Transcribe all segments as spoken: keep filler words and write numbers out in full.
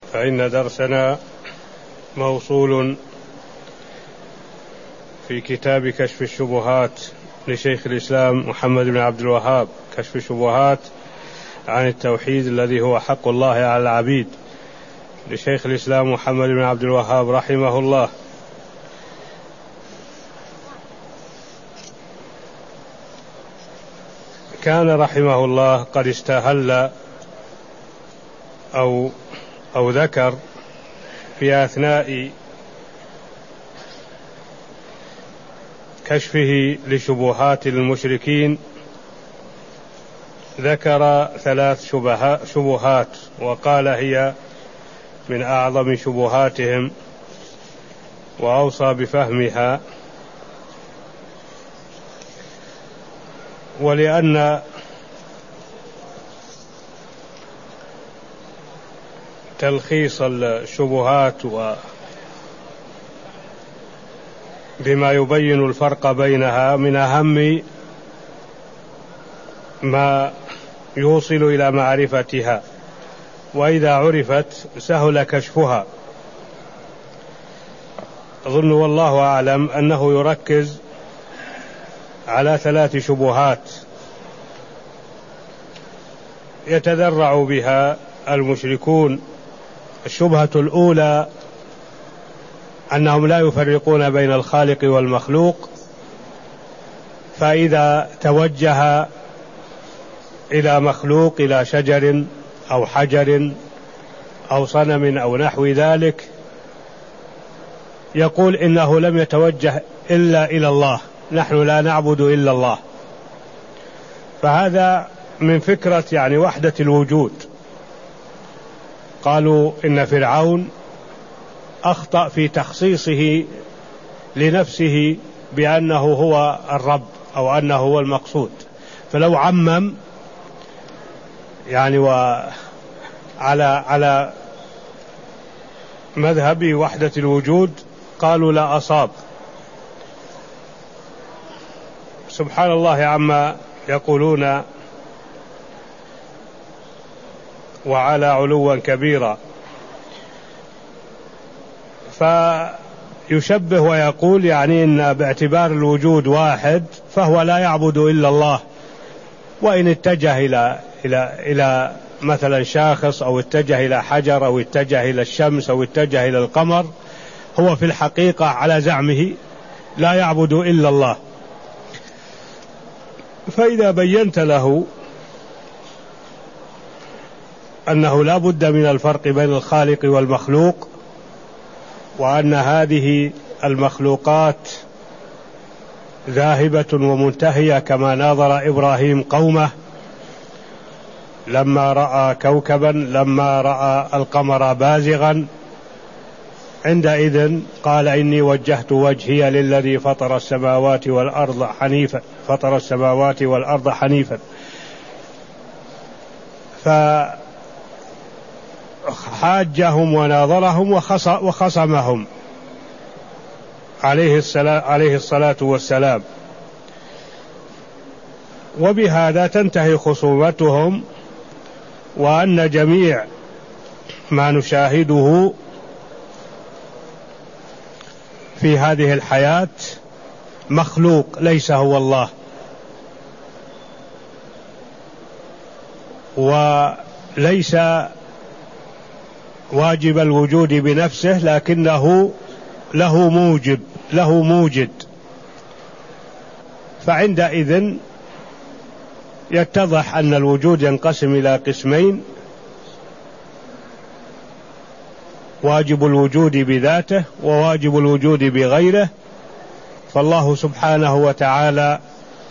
فإن درسنا موصول في كتاب كشف الشبهات لشيخ الإسلام محمد بن عبد الوهاب، كشف الشبهات عن التوحيد الذي هو حق الله على العبيد، لشيخ الإسلام محمد بن عبد الوهاب رحمه الله. كان رحمه الله قد استهل أو, أو ذكر في أثناء كشفه لشبهات المشركين، ذكر ثلاث شبهات وقال هي من أعظم شبهاتهم، وأوصى بفهمها. ولأن تلخيص الشبهات بما يبين الفرق بينها من أهم ما يوصل إلى معرفتها، وإذا عرفت سهل كشفها. أظن والله أعلم أنه يركز على ثلاث شبهات يتذرع بها المشركون. الشبهة الأولى أنهم لا يفرقون بين الخالق والمخلوق، فإذا توجه إلى مخلوق، إلى شجر أو حجر أو صنم أو نحو ذلك، يقول إنه لم يتوجه إلا إلى الله، نحن لا نعبد إلا الله. فهذا من فكرة يعني وحدة الوجود. قالوا إن فرعون أخطأ في تخصيصه لنفسه بأنه هو الرب أو أنه هو المقصود، فلو عمم يعني وعلى على مذهب وحدة الوجود قالوا لا أصاب. سبحان الله عما يقولون وعلى علوا كبيرا. فيشبه ويقول يعني إن باعتبار الوجود واحد فهو لا يعبد إلا الله، وإن اتجه إلى إلى إلى مثلا شاخص أو اتجه إلى حجر أو اتجه إلى الشمس أو اتجه إلى القمر، هو في الحقيقة على زعمه لا يعبد إلا الله. فإذا بينت له أنه لا بد من الفرق بين الخالق والمخلوق، وأن هذه المخلوقات ذاهبة ومنتهية، كما ناظر إبراهيم قومه لما رأى كوكبا، لما رأى القمر بازغا، عندئذ قال إني وجهت وجهي للذي فطر السماوات والأرض حنيفا فطر السماوات والأرض حنيفا. فحاجهم وناظرهم وخصمهم عليه الصلاة, عليه الصلاة والسلام، وبهذا تنتهي خصومتهم، وأن جميع ما نشاهده في هذه الحياة مخلوق ليس هو الله، وليس واجب الوجود بنفسه، لكنه له موجب، له موجد. فعندئذ يتضح أن الوجود ينقسم إلى قسمين: واجب الوجود بذاته وواجب الوجود بغيره. فالله سبحانه وتعالى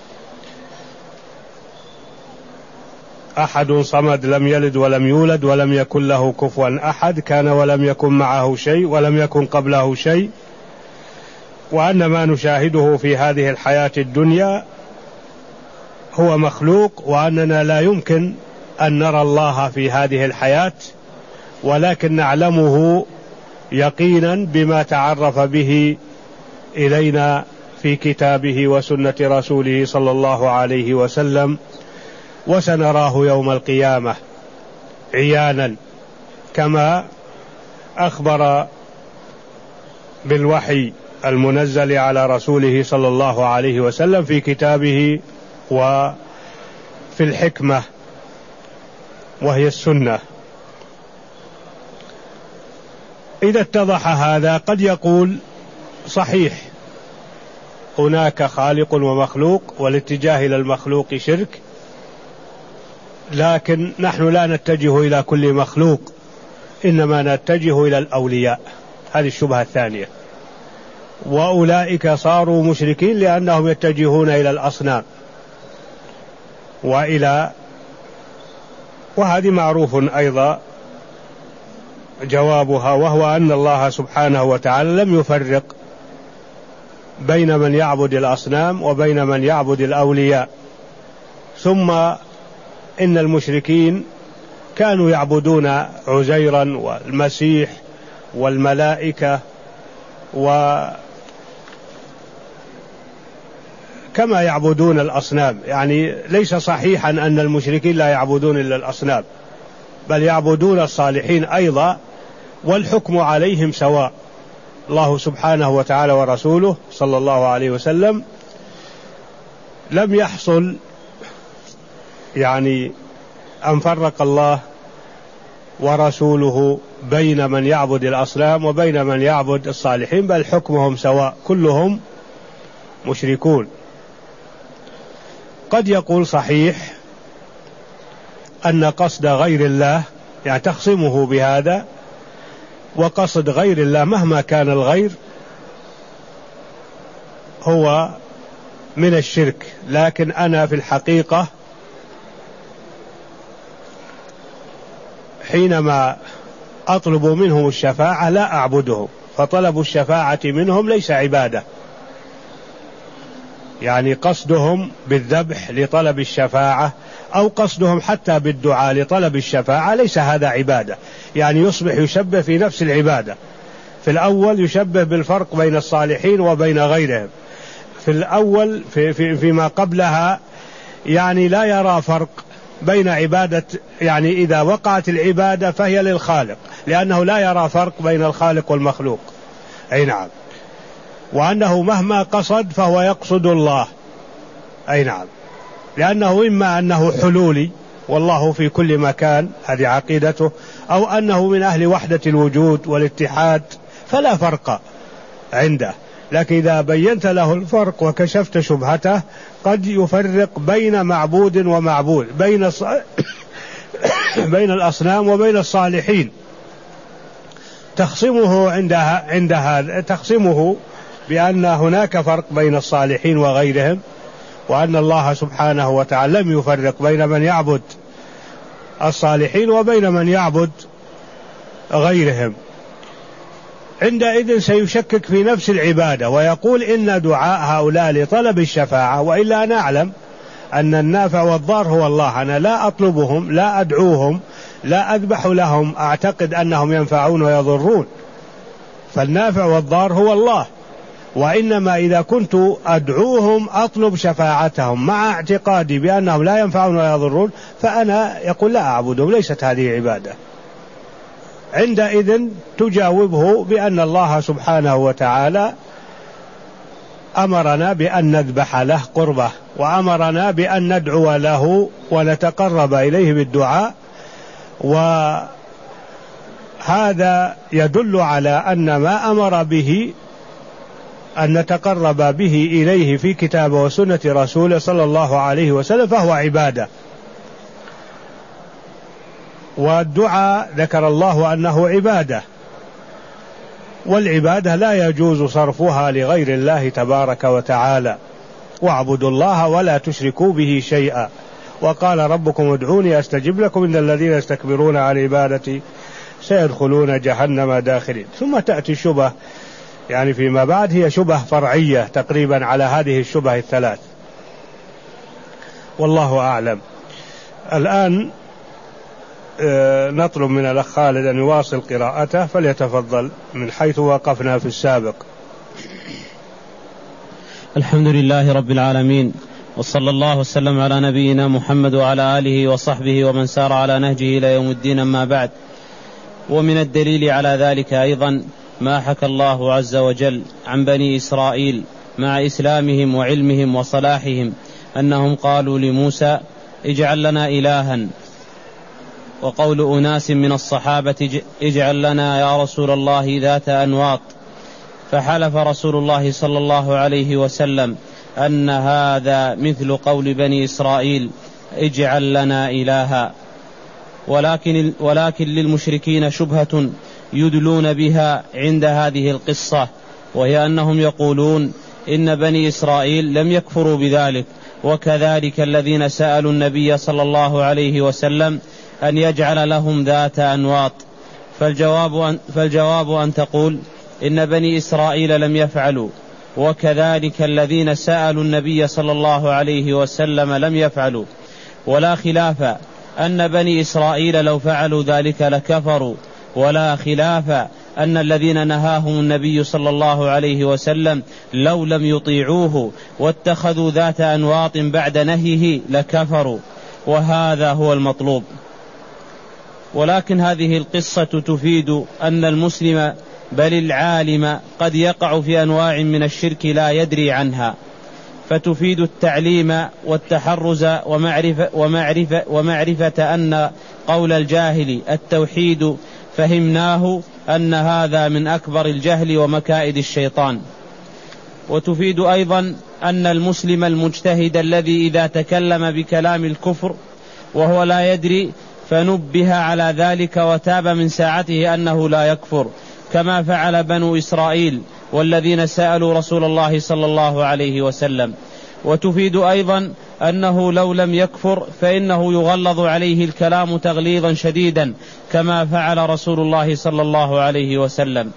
أحد صمد، لم يلد ولم يولد ولم يكن له كفوا أحد، كان ولم يكن معه شيء ولم يكن قبله شيء. وأن ما نشاهده في هذه الحياة الدنيا هو مخلوق، وأننا لا يمكن أن نرى الله في هذه الحياة، ولكن نعلمه يقينا بما تعرف به إلينا في كتابه وسنة رسوله صلى الله عليه وسلم، وسنراه يوم القيامة عيانا كما أخبر بالوحي المنزل على رسوله صلى الله عليه وسلم في كتابه وفي الحكمة وهي السنة. إذا اتضح هذا قد يقول صحيح هناك خالق ومخلوق والاتجاه إلى المخلوق شرك، لكن نحن لا نتجه إلى كل مخلوق، إنما نتجه إلى الأولياء. هذه الشبهة الثانية. وأولئك صاروا مشركين لأنهم يتجهون إلى الأصنام وإلى وهذه معروف أيضا جوابها، وهو أن الله سبحانه وتعالى لم يفرق بين من يعبد الأصنام وبين من يعبد الأولياء. ثم إن المشركين كانوا يعبدون عزيرا والمسيح والملائكة وكما يعبدون الأصنام، يعني ليس صحيحا أن المشركين لا يعبدون إلا الأصنام، بل يعبدون الصالحين أيضا، والحكم عليهم سواء. الله سبحانه وتعالى ورسوله صلى الله عليه وسلم لم يحصل يعني أن فرق الله ورسوله بين من يعبد الأصنام وبين من يعبد الصالحين، بل حكمهم سواء، كلهم مشركون. قد يقول صحيح أن قصد غير الله، يعني تخصمه بهذا، وقصد غير الله مهما كان الغير هو من الشرك، لكن أنا في الحقيقة حينما أطلب منهم الشفاعة لا أعبدهم، فطلب الشفاعة منهم ليس عبادة، يعني قصدهم بالذبح لطلب الشفاعة أو قصدهم حتى بالدعاء لطلب الشفاعة ليس هذا عبادة، يعني يصبح يشبه في نفس العبادة. في الأول يشبه بالفرق بين الصالحين وبين غيرهم، في الأول في في فيما قبلها يعني لا يرى فرق بين عبادة، يعني إذا وقعت العبادة فهي للخالق، لأنه لا يرى فرق بين الخالق والمخلوق. أي نعم. وأنه مهما قصد فهو يقصد الله. أي نعم. لأنه إما أنه حلولي والله في كل مكان، هذه عقيدته، أو أنه من أهل وحدة الوجود والاتحاد، فلا فرق عنده. لكن إذا بينت له الفرق وكشفت شبهته قد يفرق بين معبود ومعبود، بين بين الأصنام وبين الصالحين، تخصمه عندها عند هذا تخصمه بأن هناك فرق بين الصالحين وغيرهم، وأن الله سبحانه وتعالى لم يفرق بين من يعبد الصالحين وبين من يعبد غيرهم. عندئذ سيشكك في نفس العبادة ويقول إن دعاء هؤلاء لطلب الشفاعة، وإلا نعلم أن النافع والضار هو الله، أنا لا أطلبهم، لا أدعوهم، لا أذبح لهم أعتقد أنهم ينفعون ويضرون، فالنافع والضار هو الله. وإنما إذا كنت أدعوهم أطلب شفاعتهم مع اعتقادي بأنهم لا ينفعون ولا يضرون، فأنا يقول لا أعبدهم، ليست هذه عبادة. عندئذ تجاوبه بأن الله سبحانه وتعالى أمرنا بأن نذبح له قربة، وأمرنا بأن ندعو له ونتقرب إليه بالدعاء، وهذا يدل على أن ما أمر به أن نتقرب به إليه في كتابه وسنة رسوله صلى الله عليه وسلم فهو عبادة. والدعاء ذكر الله أنه عبادة، والعبادة لا يجوز صرفها لغير الله تبارك وتعالى. واعبدوا الله ولا تشركوا به شيئا، وقال ربكم ادعوني أستجب لكم إن الذين يستكبرون عن عبادتي سيدخلون جهنم داخلين. ثم تأتي الشبهة يعني فيما بعد، هي شبهة فرعية تقريبا على هذه الشبهة الثلاث، والله أعلم. الآن نطلب من الأخ خالد أن يواصل قراءته، فليتفضل من حيث وقفنا في السابق. الحمد لله رب العالمين، وصلى الله وسلم على نبينا محمد وعلى آله وصحبه ومن سار على نهجه إلى يوم الدين. أما بعد، ومن الدليل على ذلك أيضا ما حكى الله عز وجل عن بني إسرائيل مع إسلامهم وعلمهم وصلاحهم أنهم قالوا لموسى اجعل لنا إلها، وقول أناس من الصحابة اجعل لنا يا رسول الله ذات أنواط، فحلف رسول الله صلى الله عليه وسلم أن هذا مثل قول بني إسرائيل اجعل لنا إلها. ولكن, ولكن للمشركين شبهة يدلون بها عند هذه القصة، وهي أنهم يقولون إن بني إسرائيل لم يكفروا بذلك، وكذلك الذين سألوا النبي صلى الله عليه وسلم أن يجعل لهم ذات أنواط. فالجواب أن, فالجواب أن تقول إن بني إسرائيل لم يفعلوا، وكذلك الذين سألوا النبي صلى الله عليه وسلم لم يفعلوا، ولا خلاف أن بني إسرائيل لو فعلوا ذلك لكفروا، ولا خلاف أن الذين نهاهم النبي صلى الله عليه وسلم لو لم يطيعوه واتخذوا ذات أنواط بعد نهيه لكفروا، وهذا هو المطلوب. ولكن هذه القصة تفيد أن المسلم بل العالم قد يقع في أنواع من الشرك لا يدري عنها، فتفيد التعليم والتحرز ومعرفة, ومعرفة, ومعرفة أن قول الجاهل التوحيد فهمناه أن هذا من أكبر الجهل ومكائد الشيطان. وتفيد أيضا أن المسلم المجتهد الذي إذا تكلم بكلام الكفر وهو لا يدري فنبه على ذلك وتاب من ساعته أنه لا يكفر، كما فعل بنو إسرائيل والذين سألوا رسول الله صلى الله عليه وسلم. وتفيد أيضا أنه لو لم يكفر فإنه يغلظ عليه الكلام تغليظا شديدا، كما فعل رسول الله صلى الله عليه وسلم.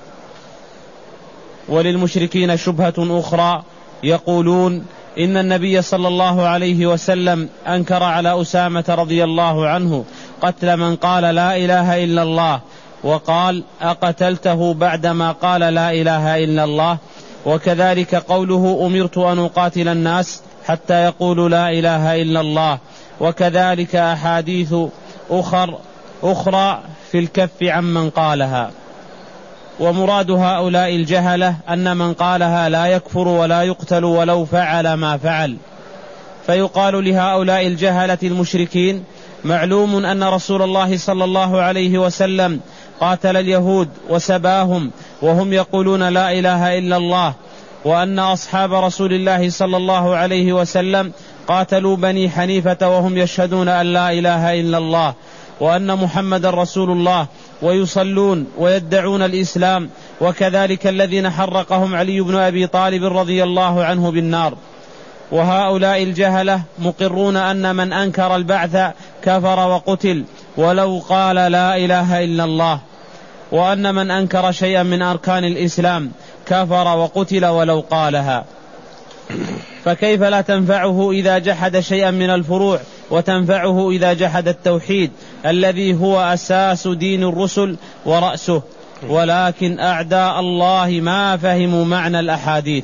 وللمشركين شبهة أخرى، يقولون إن النبي صلى الله عليه وسلم أنكر على أسامة رضي الله عنه قتل من قال لا إله إلا الله، وقال أقتلته بعدما قال لا إله إلا الله. وكذلك قوله أمرت أن أقاتل الناس حتى يقولوا لا إله إلا الله. وكذلك أحاديث أخر أخرى في الكف عمن قالها. ومراد هؤلاء الجهلة أن من قالها لا يكفر ولا يقتل ولو فعل ما فعل. فيقال لهؤلاء الجهلة المشركين معلوم أن رسول الله صلى الله عليه وسلم قاتل اليهود وسباهم وهم يقولون لا إله إلا الله، وأن أصحاب رسول الله صلى الله عليه وسلم قاتلوا بني حنيفة وهم يشهدون أن لا إله إلا الله، وأن محمد رسول الله ويصلون ويدعون الإسلام، وكذلك الذين حرقهم علي بن أبي طالب رضي الله عنه بالنار. وهؤلاء الجهلة مقرون أن من أنكر البعث كفر وقتل ولو قال لا إله إلا الله، وأن من أنكر شيئا من أركان الإسلام كفر وقتل ولو قالها. فكيف لا تنفعه إذا جحد شيئا من الفروع، وتنفعه إذا جحد التوحيد الذي هو أساس دين الرسل ورأسه؟ ولكن أعداء الله ما فهموا معنى الأحاديث.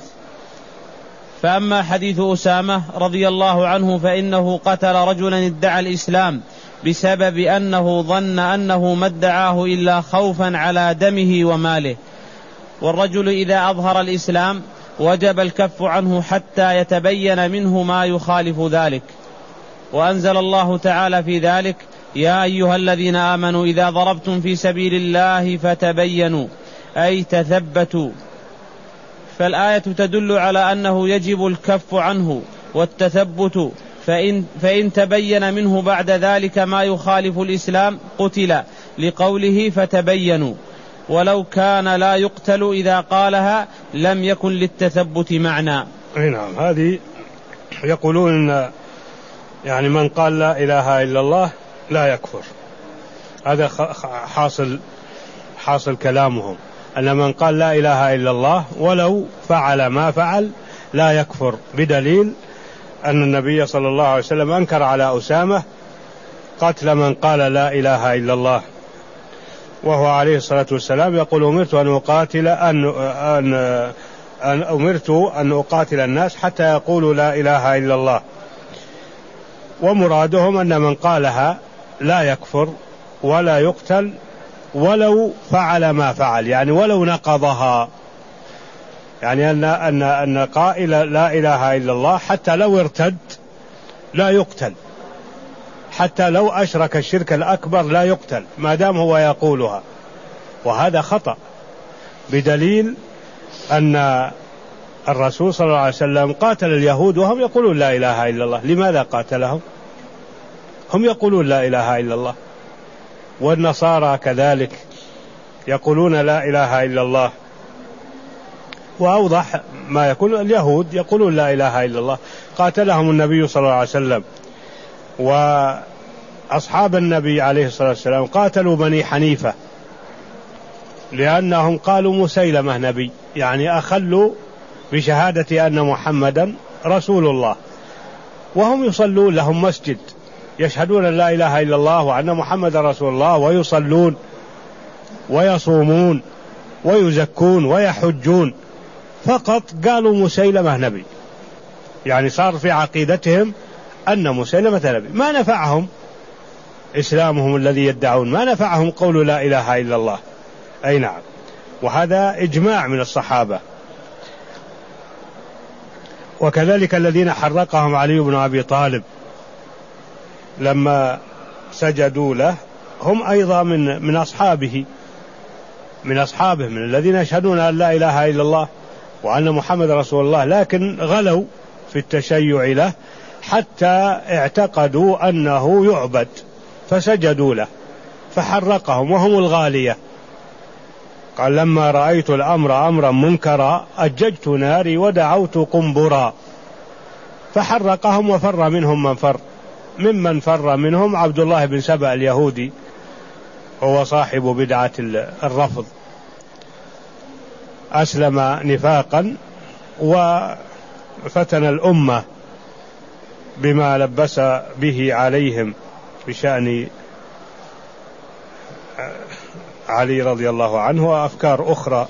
فأما حديث أسامة رضي الله عنه فإنه قتل رجلا ادعى الإسلام بسبب أنه ظن أنه ما ادعاه إلا خوفا على دمه وماله، والرجل إذا أظهر الإسلام وجب الكف عنه حتى يتبين منه ما يخالف ذلك. وأنزل الله تعالى في ذلك يا أيها الذين آمنوا إذا ضربتم في سبيل الله فتبينوا، أي تثبتوا. فالآية تدل على أنه يجب الكف عنه والتثبت، فإن, فإن تبين منه بعد ذلك ما يخالف الإسلام قتل، لقوله فتبينوا. ولو كان لا يقتل إذا قالها لم يكن للتثبت معنى. نعم، هذه يقولون إن يعني من قال لا إله إلا الله لا يكفر، هذا حاصل حاصل كلامهم، أن من قال لا إله إلا الله ولو فعل ما فعل لا يكفر، بدليل أن النبي صلى الله عليه وسلم أنكر على أسامة قتل من قال لا إله إلا الله، وهو عليه الصلاة والسلام يقول أمرت أن أقاتل أن, أن, أن أمرت أن أقاتل الناس حتى يقولوا لا إله إلا الله. ومرادهم أن من قالها لا يكفر ولا يقتل ولو فعل ما فعل، يعني ولو نقضها، يعني أن أن أن قائل لا إله إلا الله حتى لو ارتد لا يقتل، حتى لو أشرك الشرك الأكبر لا يقتل ما دام هو يقولها، وهذا خطأ، بدليل أن الرسول صلى الله عليه وسلم قاتل اليهود وهم يقولون لا إله إلا الله. لماذا قاتلهم؟ هم يقولون لا إله إلا الله، والنصارى كذلك يقولون لا إله إلا الله، وأوضح ما يكون اليهود يقولون لا إله إلا الله، قاتلهم النبي صلى الله عليه وسلم. وأصحاب النبي عليه الصلاة والسلام قاتلوا بني حنيفة لأنهم قالوا مسيلمة نبي، يعني أخلوا بشهادة أن محمدا رسول الله، وهم يصلون، لهم مسجد يشهدون لا إله إلا الله وأن محمد رسول الله، ويصلون ويصومون ويزكون ويحجون، فقط قالوا مسيلمة نبي، يعني صار في عقيدتهم أن مسيلمة نبي. ما نفعهم إسلامهم الذي يدعون، ما نفعهم قول لا إله إلا الله. أي نعم، وهذا إجماع من الصحابة. وكذلك الذين حرقهم علي بن أبي طالب لما سجدوا له هم أيضا من من أصحابه من أصحابه من الذين يشهدون أن لا إله إلا الله وأن محمد رسول الله، لكن غلوا في التشيع له حتى اعتقدوا أنه يعبد فسجدوا له فحرقهم وهم الغالية. قال لما رأيت الأمر أمرا منكرا أججت ناري ودعوت قنبرا، فحرقهم وفر منهم من فر، ممن فر منهم عبد الله بن سبأ اليهودي، هو صاحب بدعة الرفض، أسلم نفاقا وفتن الأمة بما لبس به عليهم بشأن علي رضي الله عنه وأفكار أخرى.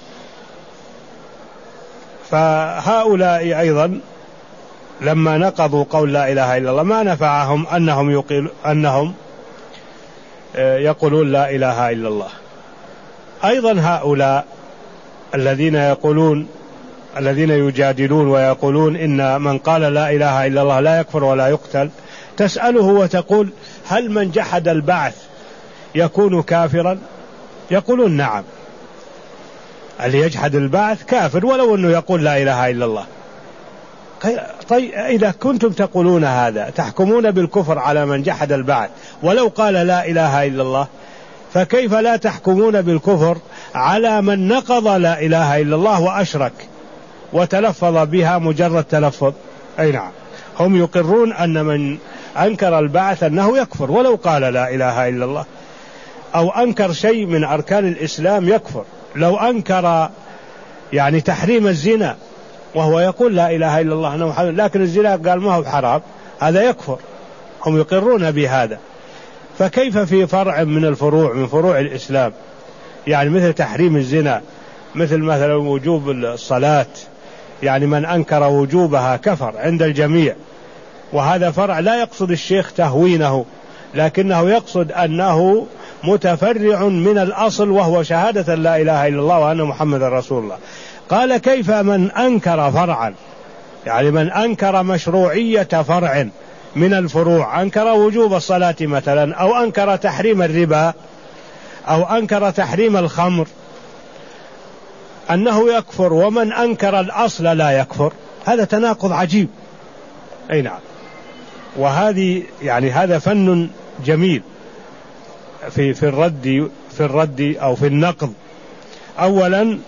فهؤلاء أيضا لما نقضوا قول لا إله إلا الله ما نفعهم أنهم, يقول أنهم يقولون لا إله إلا الله. أيضا هؤلاء الذين يقولون الذين يجادلون ويقولون إن من قال لا إله إلا الله لا يكفر ولا يقتل، تسأله وتقول هل من جحد البعث يكون كافرا؟ يقولون نعم، اللي يجحد البعث كافر ولو أنه يقول لا إله إلا الله. طيب إذا كنتم تقولون هذا تحكمون بالكفر على من جحد البعث ولو قال لا إله إلا الله، فكيف لا تحكمون بالكفر على من نقض لا إله إلا الله وأشرك وتلفظ بها مجرد تلفظ؟ أي نعم، هم يقرون أن من أنكر البعث أنه يكفر ولو قال لا إله إلا الله، أو أنكر شيء من أركان الإسلام يكفر. لو أنكر يعني تحريم الزنا وهو يقول لا إله إلا الله أنه محمد، لكن الزنا قال ما هو حرام، هذا يكفر، هم يقرون بهذا. فكيف في فرع من الفروع من فروع الإسلام، يعني مثل تحريم الزنا، مثل مثلا وجوب الصلاة، يعني من أنكر وجوبها كفر عند الجميع، وهذا فرع لا يقصد الشيخ تهوينه، لكنه يقصد أنه متفرع من الأصل وهو شهادة لا إله إلا الله وأن محمد رسول الله. قال كيف من أنكر فرعا، يعني من أنكر مشروعية فرع من الفروع، أنكر وجوب الصلاة مثلا، أو أنكر تحريم الربا، أو أنكر تحريم الخمر، أنه يكفر، ومن أنكر الأصل لا يكفر؟ هذا تناقض عجيب. أي نعم، وهذه يعني هذا فن جميل في في الرد في الرد أو في النقض. أولا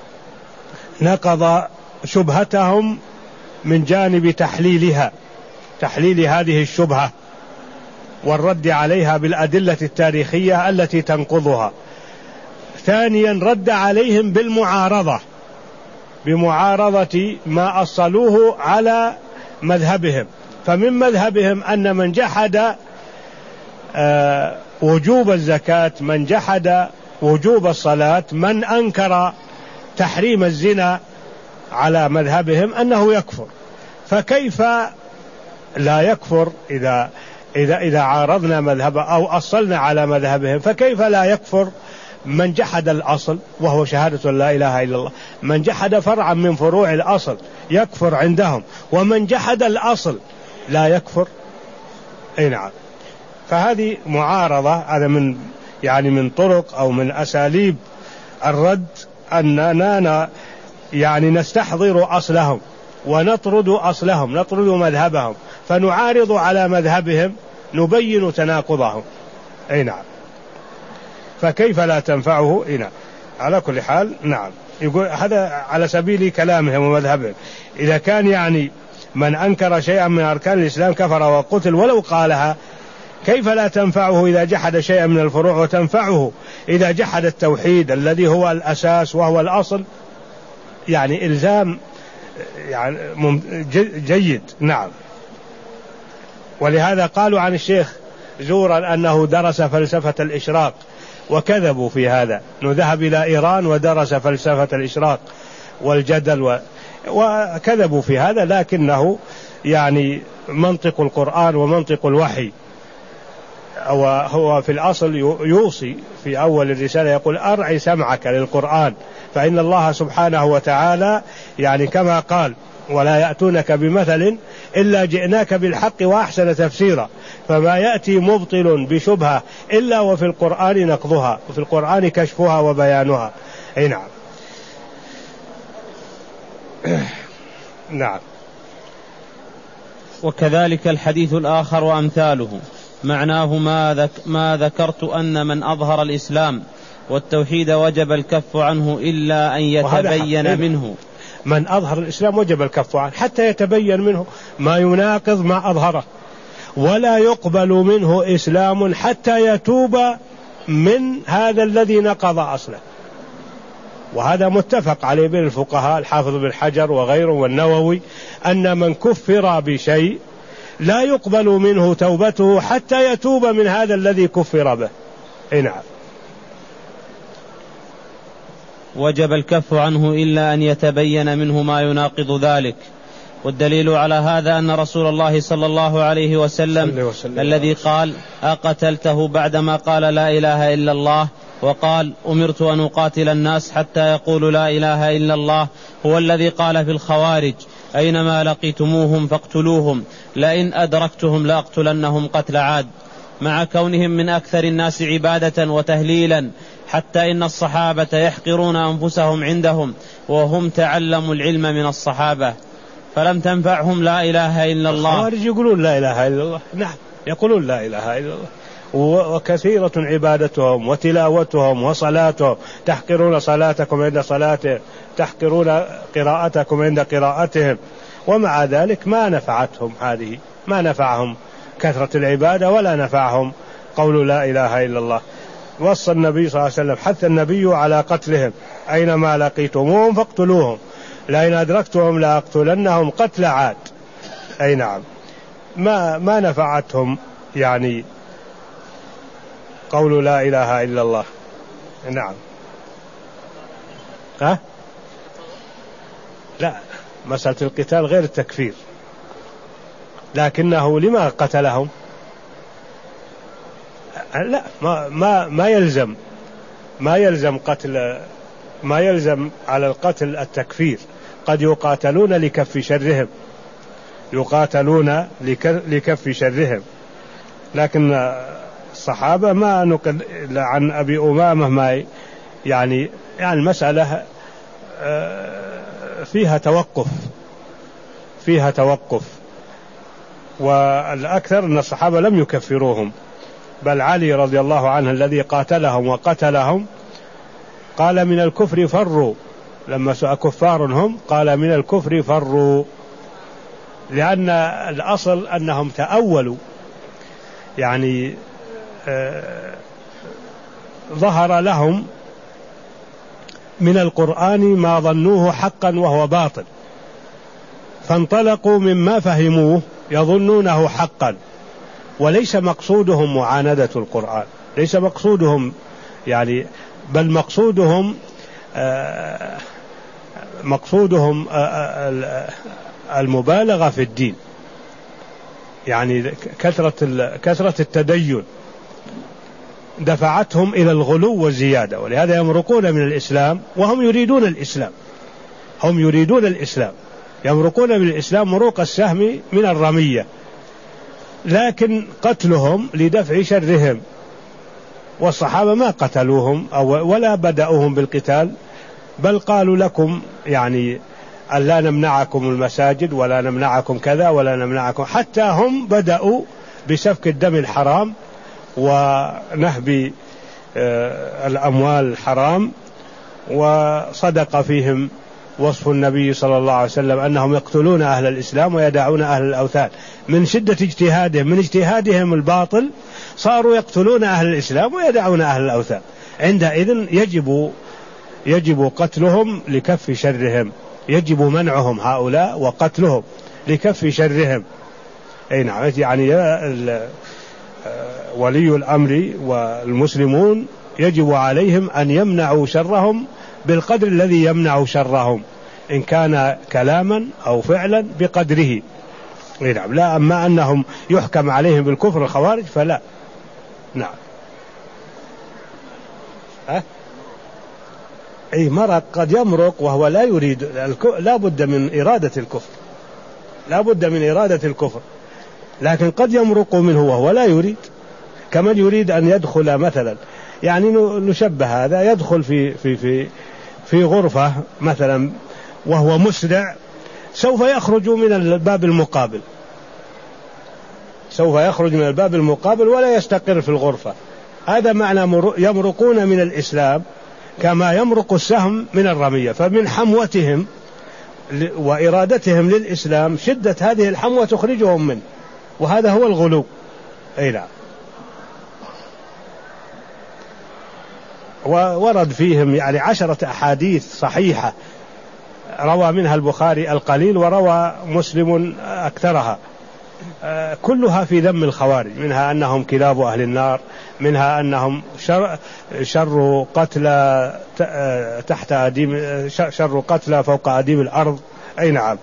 نقض شبهتهم من جانب تحليلها، تحليل هذه الشبهة والرد عليها بالأدلة التاريخية التي تنقضها. ثانيا رد عليهم بالمعارضة، بمعارضة ما أصلوه على مذهبهم. فمن مذهبهم أن من جحد آه وجوب الزكاة، من جحد وجوب الصلاة، من أنكر تحريم الزنا، على مذهبهم أنه يكفر. فكيف لا يكفر إذا إذا إذا عارضنا مذهب أو أصلنا على مذهبهم؟ فكيف لا يكفر من جحد الأصل وهو شهادة لا إله إلا الله، من جحد فرعا من فروع الأصل يكفر عندهم، ومن جحد الأصل لا يكفر. أي نعم. فهذه معارضة، هذا من يعني من طرق أو من أساليب الرد أننا يعني نستحضر أصلهم ونطرد أصلهم، نطرد مذهبهم، فنعارض على مذهبهم، نبين تناقضهم. أي نعم. فكيف لا تنفعه؟ أي نعم. على كل حال نعم، يقول هذا على سبيل كلامهم ومذهبهم. إذا كان يعني من أنكر شيئا من أركان الإسلام كفر وقتل ولو قالها، كيف لا تنفعه إذا جحد شيئا من الفروع وتنفعه إذا جحد التوحيد الذي هو الأساس وهو الأصل؟ يعني إلزام يعني جيد. نعم. ولهذا قالوا عن الشيخ زورا أنه درس فلسفة الإشراق، وكذبوا في هذا، أنه ذهب إلى إيران ودرس فلسفة الإشراق والجدل و... وكذبوا في هذا، لكنه يعني منطق القرآن ومنطق الوحي. وهو في الأصل يوصي في أول الرسالة يقول أرعي سمعك للقرآن، فإن الله سبحانه وتعالى يعني كما قال ولا يأتونك بمثل إلا جئناك بالحق وأحسن تفسيرا، فما يأتي مبطل بشبهة إلا وفي القرآن نقضها وفي القرآن كشفها وبيانها. أي نعم. نعم. وكذلك الحديث الآخر وأمثاله معناه ما, ذك ما ذكرت أن من أظهر الإسلام والتوحيد وجب الكف عنه إلا أن يتبين منه. من أظهر الإسلام وجب الكف عنه حتى يتبين منه ما يناقض ما أظهره، ولا يقبل منه إسلام حتى يتوب من هذا الذي نقض أصله. وهذا متفق عليه بين الفقهاء، الحافظ بن حجر وغيره والنووي، أن من كفر بشيء لا يقبل منه توبته حتى يتوب من هذا الذي كفر به. أي نعم. وجب الكف عنه إلا أن يتبين منه ما يناقض ذلك. والدليل على هذا أن رسول الله صلى الله عليه وسلم, وسلم الذي قال أقتلته بعدما قال لا إله إلا الله وقال أمرت أن أقاتل الناس حتى يقولوا لا إله إلا الله، هو الذي قال في الخوارج أينما لقيتموهم فاقتلوهم لئن أدركتهم لأقتلنهم قتل عاد، مع كونهم من أكثر الناس عبادة وتهليلا، حتى إن الصحابة يحقرون أنفسهم عندهم وهم تعلموا العلم من الصحابة، فلم تنفعهم لا إله إلا الله. الخوارج يقولون لا إله إلا الله. نعم، يقولون لا إله إلا الله، وكثيرة عبادتهم وتلاوتهم وصلاتهم، تحقرون صلاتكم عند صلاتهم، تحقرون قراءتكم عند قراءتهم، ومع ذلك ما نفعتهم هذه، ما نفعهم كثرة العبادة ولا نفعهم قول لا إله إلا الله. وصى النبي صلى الله عليه وسلم، حث النبي على قتلهم أينما لقيتموهم فاقتلوهم لئن أدركتهم لأقتلنهم قتل عاد. أي نعم. ما ما نفعتهم يعني قول لا إله إلا الله. نعم. ها؟ لا، مسألة القتال غير التكفير، لكنه لما قتلهم؟ لا، ما ما ما يلزم ما يلزم قتل، ما يلزم على القتل التكفير، قد يقاتلون لكف شرهم، يقاتلون لكف شرهم، لكن الصحابة ما نقل عن أبي أمامة ما يعني يعني المسألة فيها توقف فيها توقف والأكثر أن الصحابة لم يكفروهم، بل علي رضي الله عنه الذي قاتلهم وقتلهم قال من الكفر فروا، لما سئل كفار هم قال من الكفر فروا، لأن الأصل أنهم تأولوا، يعني آه ظهر لهم من القرآن ما ظنوه حقا وهو باطل، فانطلقوا مما فهموه يظنونه حقا، وليس مقصودهم معاندة القرآن، ليس مقصودهم يعني، بل مقصودهم آه مقصودهم آه المبالغة في الدين، يعني كثرة كثرة التدين، دفعتهم إلى الغلو والزيادة، ولهذا يمرقون من الإسلام وهم يريدون الإسلام، هم يريدون الإسلام، يمرقون من الإسلام مروق السهم من الرمية، لكن قتلهم لدفع شرهم. والصحابة ما قتلوهم أو ولا بدأوهم بالقتال، بل قالوا لكم يعني أن لا نمنعكم المساجد ولا نمنعكم كذا ولا نمنعكم، حتى هم بدأوا بسفك الدم الحرام ونهب الأموال الحرام. وصدق فيهم وصف النبي صلى الله عليه وسلم أنهم يقتلون أهل الإسلام ويدعون أهل الأوثان، من شدة اجتهادهم من اجتهادهم الباطل صاروا يقتلون أهل الإسلام ويدعون أهل الأوثان. عندئذ يجب يجب قتلهم لكف شرهم، يجب منعهم هؤلاء وقتلهم لكف شرهم. أي نعم، يعني ولي الأمر والمسلمون يجب عليهم أن يمنعوا شرهم بالقدر الذي يمنع شرهم، إن كان كلاما أو فعلا بقدره. نعم، لا أما أنهم يحكم عليهم بالكفر الخوارج فلا. نعم. ها؟ أي مرق قد يمرق وهو لا يريد، لا بد من إرادة الكفر، لا بد من إرادة الكفر، لكن قد يمرق منه وهو لا يريد، كمن يريد أن يدخل مثلا، يعني نشبه هذا، يدخل في في في في غرفة مثلا وهو مسرع، سوف يخرج من الباب المقابل، سوف يخرج من الباب المقابل ولا يستقر في الغرفة. هذا معنى يمرقون من الإسلام كما يمرق السهم من الرمية. فمن حموتهم وإرادتهم للإسلام شدة هذه الحموة تخرجهم منه، وهذا هو الغلو. أي لا. وورد فيهم يعني عشرة أحاديث صحيحة، روى منها البخاري القليل وروى مسلم أكثرها، كلها في ذم الخوارج، منها أنهم كلاب أهل النار، منها أنهم شر, شر قتلى تحت أديم، شر قتلى فوق أديم الأرض. أي نعم.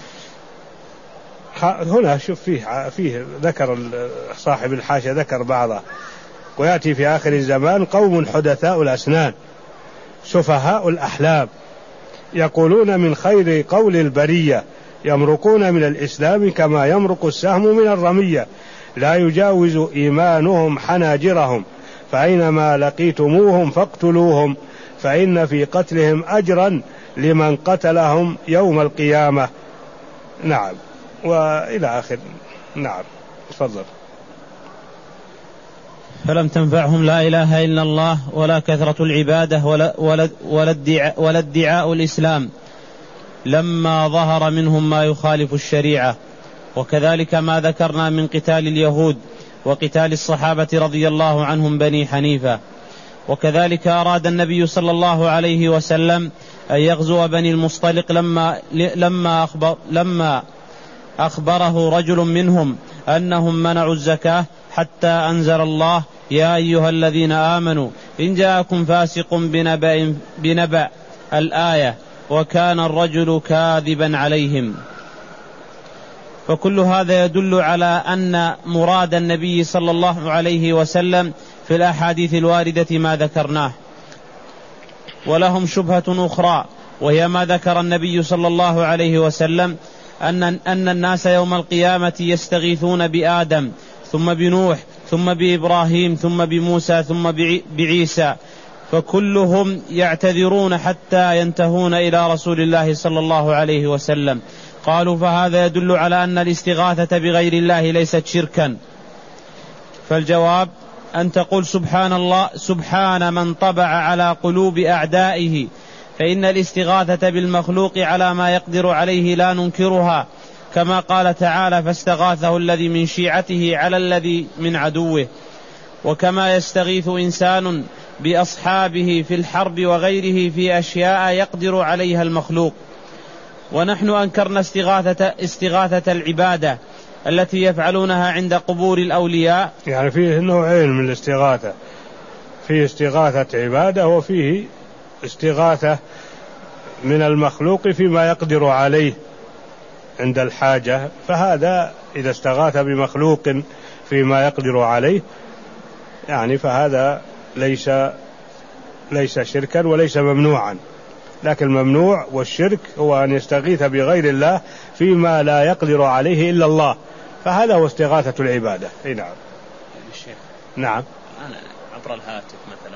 هنا شوف فيه, فيه ذكر صاحب الحاشية ذكر بعضها، ويأتي في آخر الزمان قوم حدثاء الأسنان سفهاء الأحلام يقولون من خير قول البرية، يمرقون من الإسلام كما يمرق السهم من الرمية، لا يجاوز إيمانهم حناجرهم، فأينما لقيتموهم فاقتلوهم، فإن في قتلهم أجرا لمن قتلهم يوم القيامة. نعم، وإلى آخر. نعم، تفضل. فلم تنفعهم لا إله إلا الله ولا كثرة العبادة ولا, ولا, ولا, ادعاء, ولا ادعاء الإسلام لما ظهر منهم ما يخالف الشريعة. وكذلك ما ذكرنا من قتال اليهود وقتال الصحابة رضي الله عنهم بني حنيفة. وكذلك أراد النبي صلى الله عليه وسلم أن يغزو بني المصطلق لما, لما, أخبر لما أخبره رجل منهم أنهم منعوا الزكاة، حتى أنزل الله يا أيها الذين آمنوا إن جاءكم فاسق بنبأ, بنبأ الآية، وكان الرجل كاذبا عليهم. فكل هذا يدل على أن مراد النبي صلى الله عليه وسلم في الأحاديث الواردة ما ذكرناه. ولهم شبهة أخرى، وهي ما ذكر النبي صلى الله عليه وسلم أن, أن الناس يوم القيامة يستغيثون بآدم ثم بنوح ثم بإبراهيم ثم بموسى ثم بعيسى، فكلهم يعتذرون حتى ينتهون إلى رسول الله صلى الله عليه وسلم. قالوا فهذا يدل على أن الاستغاثة بغير الله ليست شركا. فالجواب أن تقول سبحان الله، سبحان من طبع على قلوب أعدائه، فإن الاستغاثة بالمخلوق على ما يقدر عليه لا ننكرها، كما قال تعالى فاستغاثه الذي من شيعته على الذي من عدوه. وكما يستغيث إنسان بأصحابه في الحرب وغيره في أشياء يقدر عليها المخلوق. ونحن أنكرنا استغاثة, استغاثة العبادة التي يفعلونها عند قبور الأولياء. يعني فيه نوعين من الاستغاثة، فيه استغاثة عبادة وفيه استغاثة من المخلوق فيما يقدر عليه عند الحاجة. فهذا إذا استغاث بمخلوق فيما يقدر عليه يعني فهذا ليس ليس شركا وليس ممنوعا، لكن الممنوع والشرك هو أن يستغيث بغير الله فيما لا يقدر عليه إلا الله، فهذا هو استغاثة العبادة. نعم. الشيخ. نعم. أنا عبر الهاتف مثلا.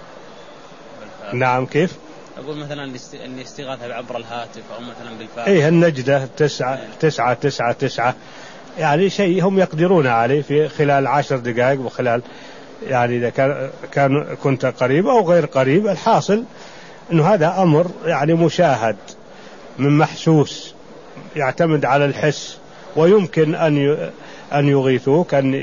نعم. كيف؟ أقول مثلا الاستغاثة عبر الهاتف أو مثلا بالفاكس. إيه النجدة تسعة تسعة تسعة تسعة، يعني شيء هم يقدرون عليه في خلال عشر دقائق، وخلال يعني إذا كان, كان كنت قريب أو غير قريب، الحاصل أنه هذا أمر يعني مشاهد من محسوس يعتمد على الحس، ويمكن أن أن يغيثوك، أن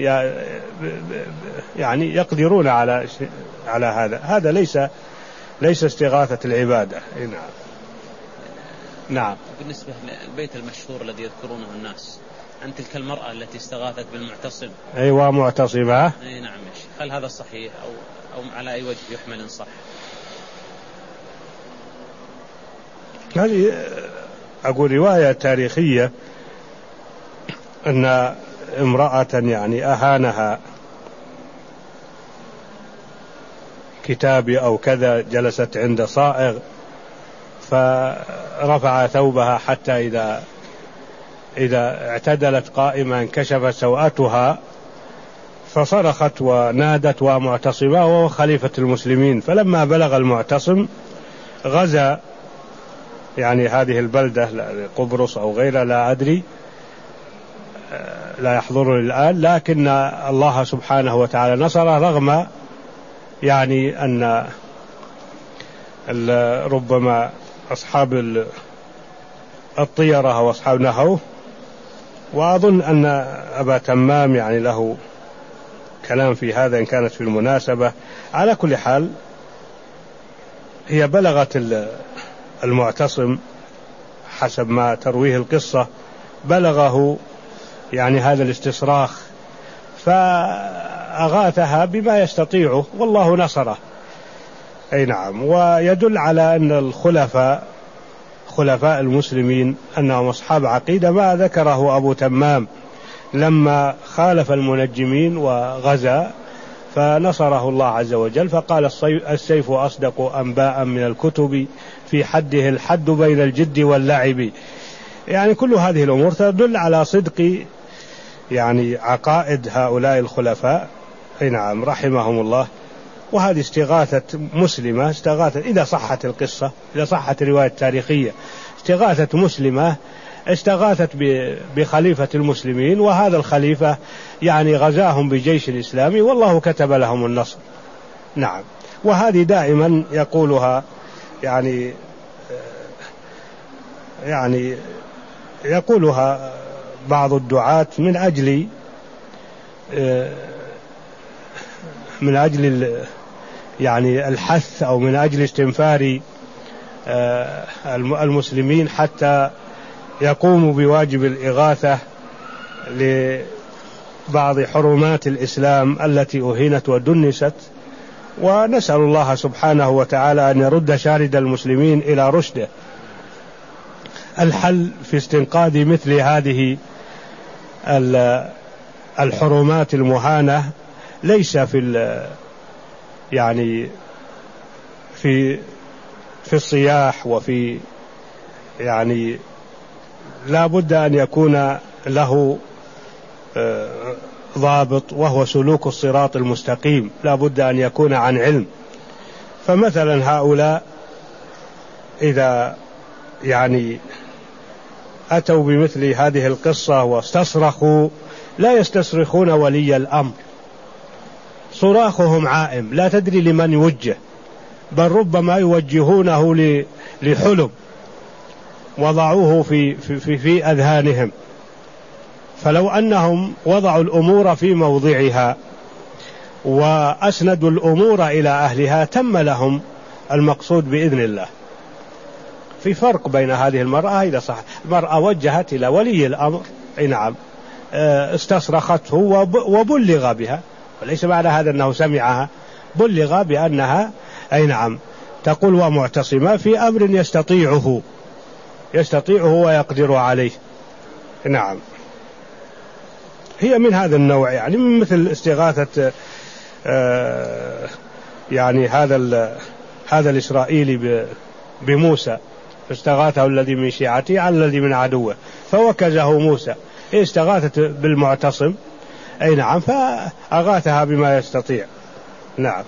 يعني يقدرون على على هذا. هذا ليس ليس استغاثة العبادة. نعم. نعم. بالنسبة للبيت المشهور الذي يذكرونه الناس عن تلك المرأة التي استغاثت بالمعتصم. أيوة معتصمة. أي نعم. هل هذا صحيح أو أو على أي وجه يحمل إن صح؟ هذه أقول رواية تاريخية أن امرأة يعني أهانها كتابي أو كذا، جلست عند صائغ فرفع ثوبها حتى إذا إذا اعتدلت قائما كشف سوءتها، فصرخت ونادت ومعتصمة وهو خليفة المسلمين. فلما بلغ المعتصم غزا يعني هذه البلدة قبرص أو غيرها لا أدري، لا يحضرني الآن، لكن الله سبحانه وتعالى نصره، رغم يعني أن ربما أصحاب الطيرة وأصحاب نهوه، وأظن أن أبا تمام يعني له كلام في هذا إن كانت في المناسبة. على كل حال هي بلغت المعتصم حسب ما ترويه القصة، بلغه يعني هذا الاستصراخ، فأغاثها بما يستطيعه والله نصره. أي نعم. ويدل على أن الخلفاء خلفاء المسلمين أنهم أصحاب عقيدة، ما ذكره أبو تمام لما خالف المنجمين وغزا فنصره الله عز وجل، فقال السيف أصدق أنباء من الكتب في حده الحد بين الجد واللعب. يعني كل هذه الأمور تدل على صدق يعني عقائد هؤلاء الخلفاء. أي نعم رحمهم الله. وهذه استغاثة مسلمة، استغاثة إذا صحت القصة، إذا صحت الرواية التاريخية، استغاثة مسلمة استغاثت بخليفة المسلمين، وهذا الخليفة يعني غزاهم بجيش الإسلامي والله كتب لهم النصر. نعم. وهذه دائما يقولها يعني يعني يقولها بعض الدعاة من أجل من أجل يعني الحث أو من أجل استنفار المسلمين حتى يقوموا بواجب الإغاثة لبعض حرمات الإسلام التي أهينت ودنست. ونسأل الله سبحانه وتعالى أن يرد شارد المسلمين إلى رشده. الحل في استنقاذ مثل هذه الحرمات المهانة ليس في يعني في في الصياح وفي يعني لا بد أن يكون له ضابط، وهو سلوك الصراط المستقيم، لا بد أن يكون عن علم. فمثلا هؤلاء إذا يعني أتوا بمثل هذه القصة واستصرخوا، لا يستصرخون ولي الأمر، صراخهم عائم لا تدري لمن يوجه، بل ربما يوجهونه لحلم وضعوه في, في, في أذهانهم. فلو أنهم وضعوا الأمور في موضعها وأسندوا الأمور إلى أهلها تم لهم المقصود بإذن الله. في فرق بين هذه المرأة، إذا صح المرأة وجهت إلى ولي الأمر، أي نعم استصرخته وبلغ بها، وليس معنى هذا أنه سمعها، بلغ بأنها أي نعم تقول ومعتصمة في أمر يستطيعه يستطيعه ويقدر عليه. نعم. هي من هذا النوع، يعني من مثل استغاثة يعني هذا هذا الإسرائيلي بموسى، فاستغاثه الذي من شيعته على الذي من عدوه فوكزه موسى. استغاثت بالمعتصم أي نعم، فأغاثها بما يستطيع. نعم.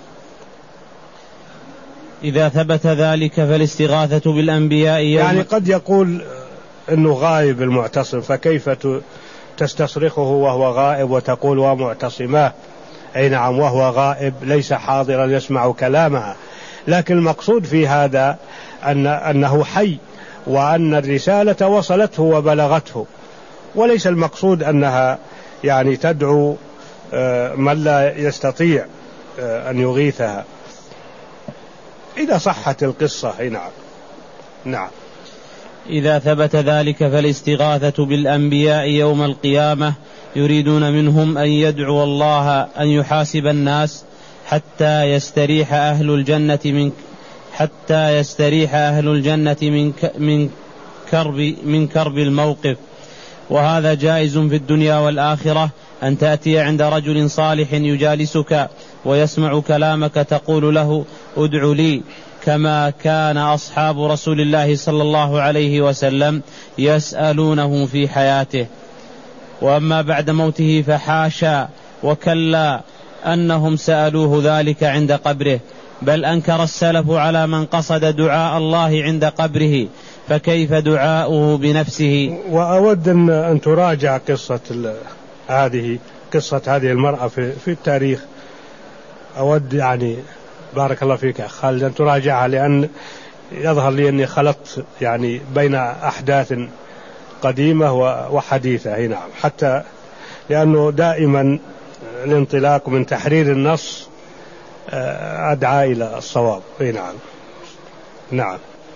إذا ثبت ذلك فالاستغاثة بالأنبياء يوم يعني قد يقول أنه غائب المعتصم، فكيف تستصرخه وهو غائب وتقول ومعتصماه؟ أي نعم، وهو غائب ليس حاضرا يسمع كلامها، لكن المقصود في هذا أن أنه حي وأن الرسالة وصلته وبلغته، وليس المقصود أنها يعني تدعو من لا يستطيع أن يغيثها إذا صحت القصة. نعم. نعم. إذا ثبت ذلك فالاستغاثة بالأنبياء يوم القيامة يريدون منهم أن يدعو الله أن يحاسب الناس حتى يستريح أهل الجنة من حتى يستريح أهل الجنة من من كرب من كرب الموقف. وهذا جائز في الدنيا والآخرة، أن تأتي عند رجل صالح يجالسك ويسمع كلامك تقول له ادع لي، كما كان أصحاب رسول الله صلى الله عليه وسلم يسألونه في حياته. وأما بعد موته فحاشا وكلا أنهم سألوه ذلك عند قبره، بل أنكر السلف على من قصد دعاء الله عند قبره، فكيف دعاؤه بنفسه؟ وأود أن تراجع قصة هذه قصة هذه المرأة في, في التاريخ. أود يعني بارك الله فيك خالد أن تراجعها، لأن يظهر لي أني خلطت يعني بين أحداث قديمة وحديثة. نعم، حتى لأنه دائما الانطلاق من تحرير النص أدعى إلى الصواب. نعم. نعم.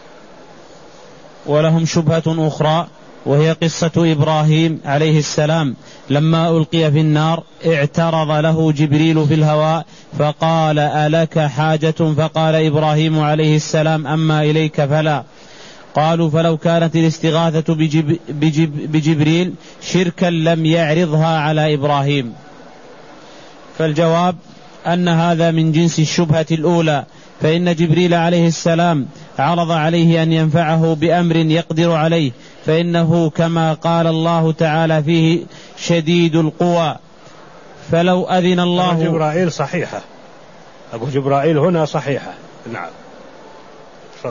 ولهم شبهة أخرى، وهي قصة إبراهيم عليه السلام لما ألقي في النار اعترض له جبريل في الهواء فقال ألك حاجة؟ فقال إبراهيم عليه السلام أما إليك فلا. قالوا فلو كانت الاستغاثة بجب بجب بجبريل شركا لم يعرضها على إبراهيم. فالجواب أن هذا من جنس الشبهة الأولى، فإن جبريل عليه السلام عرض عليه أن ينفعه بأمر يقدر عليه، فإنه كما قال الله تعالى فيه شديد القوى. فلو أذن الله جبرائيل صحيحة، أبو جبرائيل هنا صحيحة. نعم. تفضل.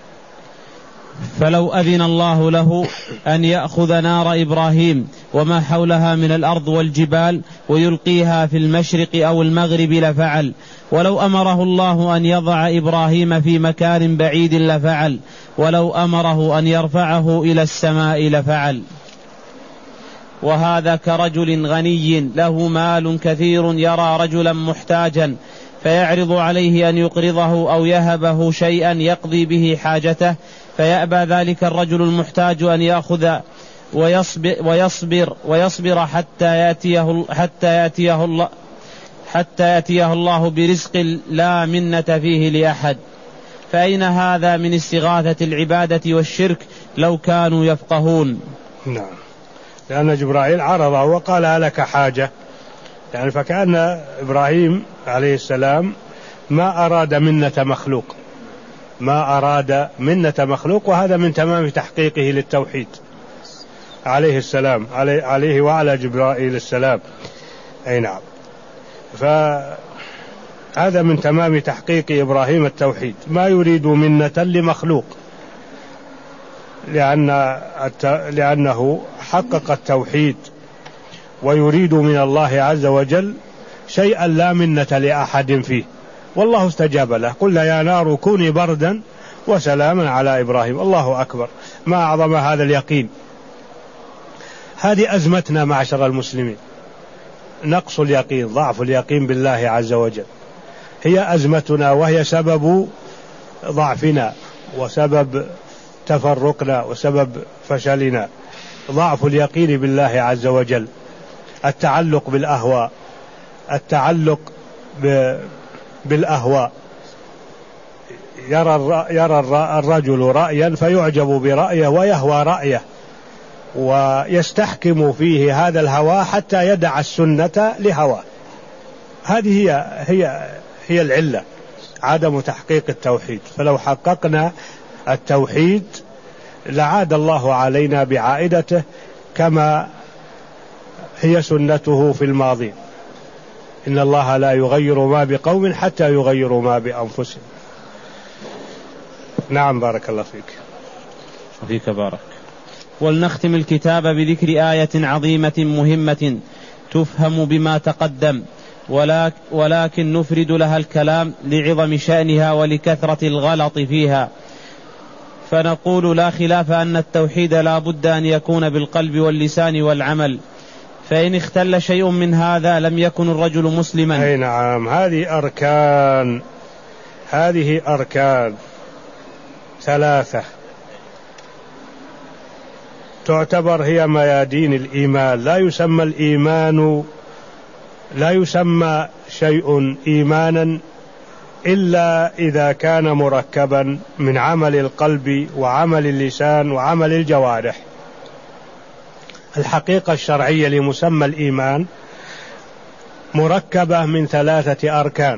فلو أذن الله له أن يأخذ نار إبراهيم وما حولها من الأرض والجبال ويلقيها في المشرق أو المغرب لفعل، ولو أمره الله أن يضع إبراهيم في مكان بعيد لفعل، ولو أمره أن يرفعه إلى السماء لفعل. وهذا كرجل غني له مال كثير يرى رجلا محتاجا فيعرض عليه أن يقرضه أو يهبه شيئا يقضي به حاجته، فيأبى ذلك الرجل المحتاج أن يأخذ ويصبر, ويصبر, ويصبر حتى يأتيه, حتى يأتيه الله حتى يأتيه الله برزق لا منة فيه لأحد. فأين هذا من استغاثة العبادة والشرك لو كانوا يفقهون؟ نعم، لأن جبرائيل عرضه وقال ألك حاجة، يعني فكأن إبراهيم عليه السلام ما أراد منة مخلوق، ما أراد منة مخلوق، وهذا من تمام تحقيقه للتوحيد عليه السلام، عليه وعلى جبرائيل السلام. أي نعم، فهذا من تمام تحقيق إبراهيم التوحيد، ما يريد منة لمخلوق، لأن لأنه حقق التوحيد ويريد من الله عز وجل شيئا لا منة لأحد فيه، والله استجاب له. قلنا يا نار كوني بردا وسلاما على إبراهيم. الله أكبر، ما أعظم هذا اليقين. هذه أزمتنا معشر المسلمين، نقص اليقين، ضعف اليقين بالله عز وجل، هي أزمتنا، وهي سبب ضعفنا وسبب تفرقنا وسبب فشلنا. ضعف اليقين بالله عز وجل، التعلق بالأهواء، التعلق بالأهواء. يرى يرى الرجل رأيا فيعجب برأيه ويهوى رأيه، ويستحكم فيه هذا الهوى حتى يدع السنة لهواه. هذه هي هي هي العلة، عدم تحقيق التوحيد. فلو حققنا التوحيد لعاد الله علينا بعائدته كما هي سنته في الماضي: إن الله لا يغير ما بقوم حتى يغيروا ما بأنفسهم. نعم، بارك الله فيك. فيك بارك. ولنختم الكتاب بذكر آية عظيمة مهمة تفهم بما تقدم، ولكن نفرد لها الكلام لعظم شأنها ولكثرة الغلط فيها، فنقول: لا خلاف أن التوحيد لا بد أن يكون بالقلب واللسان والعمل، فإن اختل شيء من هذا لم يكن الرجل مسلما. أي نعم، هذه أركان هذه أركان ثلاثة تعتبر هي ميادين الإيمان. لا يسمى الإيمان لا يسمى شيء إيمانا إلا إذا كان مركبا من عمل القلب وعمل اللسان وعمل الجوارح. الحقيقة الشرعية لمسمى الإيمان مركبة من ثلاثة أركان: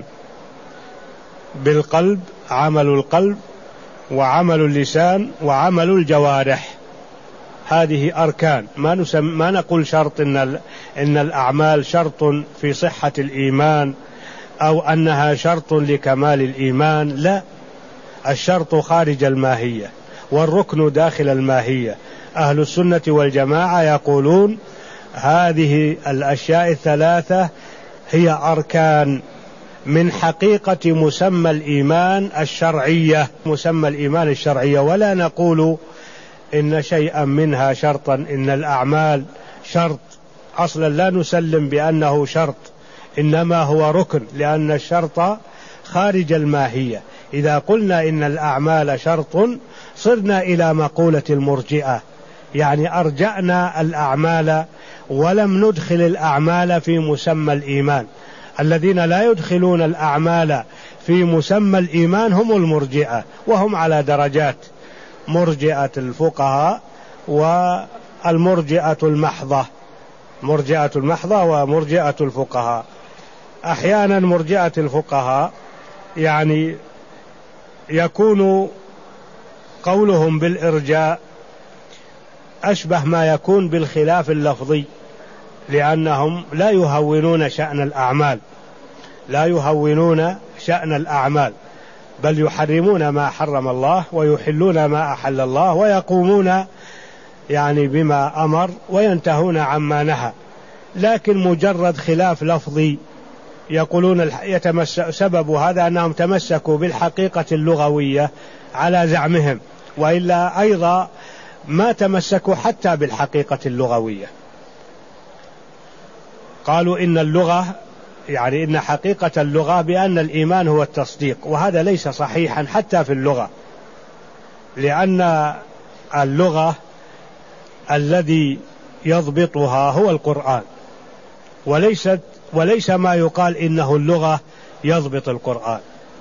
بالقلب، عمل القلب، وعمل اللسان، وعمل الجوارح. هذه أركان. ما, نسم ما نقول شرط إن, إن الأعمال شرط في صحة الإيمان أو أنها شرط لكمال الإيمان، لا، الشرط خارج الماهية والركن داخل الماهية. أهل السنة والجماعة يقولون هذه الأشياء الثلاثة هي أركان من حقيقة مسمى الإيمان الشرعية مسمى الإيمان الشرعية ولا نقول إن شيئا منها شرطا، إن الأعمال شرط. أصلا لا نسلم بأنه شرط، إنما هو ركن، لأن الشرط خارج الماهية. إذا قلنا إن الأعمال شرط صرنا إلى مقولة المرجئة، يعني أرجعنا الأعمال ولم ندخل الأعمال في مسمى الإيمان. الذين لا يدخلون الأعمال في مسمى الإيمان هم المرجئة، وهم على درجات: مرجئة الفقهاء والمرجئة المحضة مرجئة المحضة ومرجئة الفقهاء. أحيانا مرجئة الفقهاء يعني يكون قولهم بالإرجاء أشبه ما يكون بالخلاف اللفظي، لأنهم لا يهونون شأن الأعمال لا يهونون شأن الأعمال بل يحرمون ما حرم الله ويحلون ما أحل الله، ويقومون يعني بما أمر وينتهون عما نهى. لكن مجرد خلاف لفظي يقولون يتمسك سبب هذا أنهم تمسكوا بالحقيقة اللغوية على زعمهم، وإلا أيضا ما تمسكوا حتى بالحقيقة اللغوية. قالوا إن اللغة يعني إن حقيقة اللغة بأن الإيمان هو التصديق، وهذا ليس صحيحا حتى في اللغة، لأن اللغة الذي يضبطها هو القرآن، وليست وليس ما يقال إنه اللغة يضبط القرآن.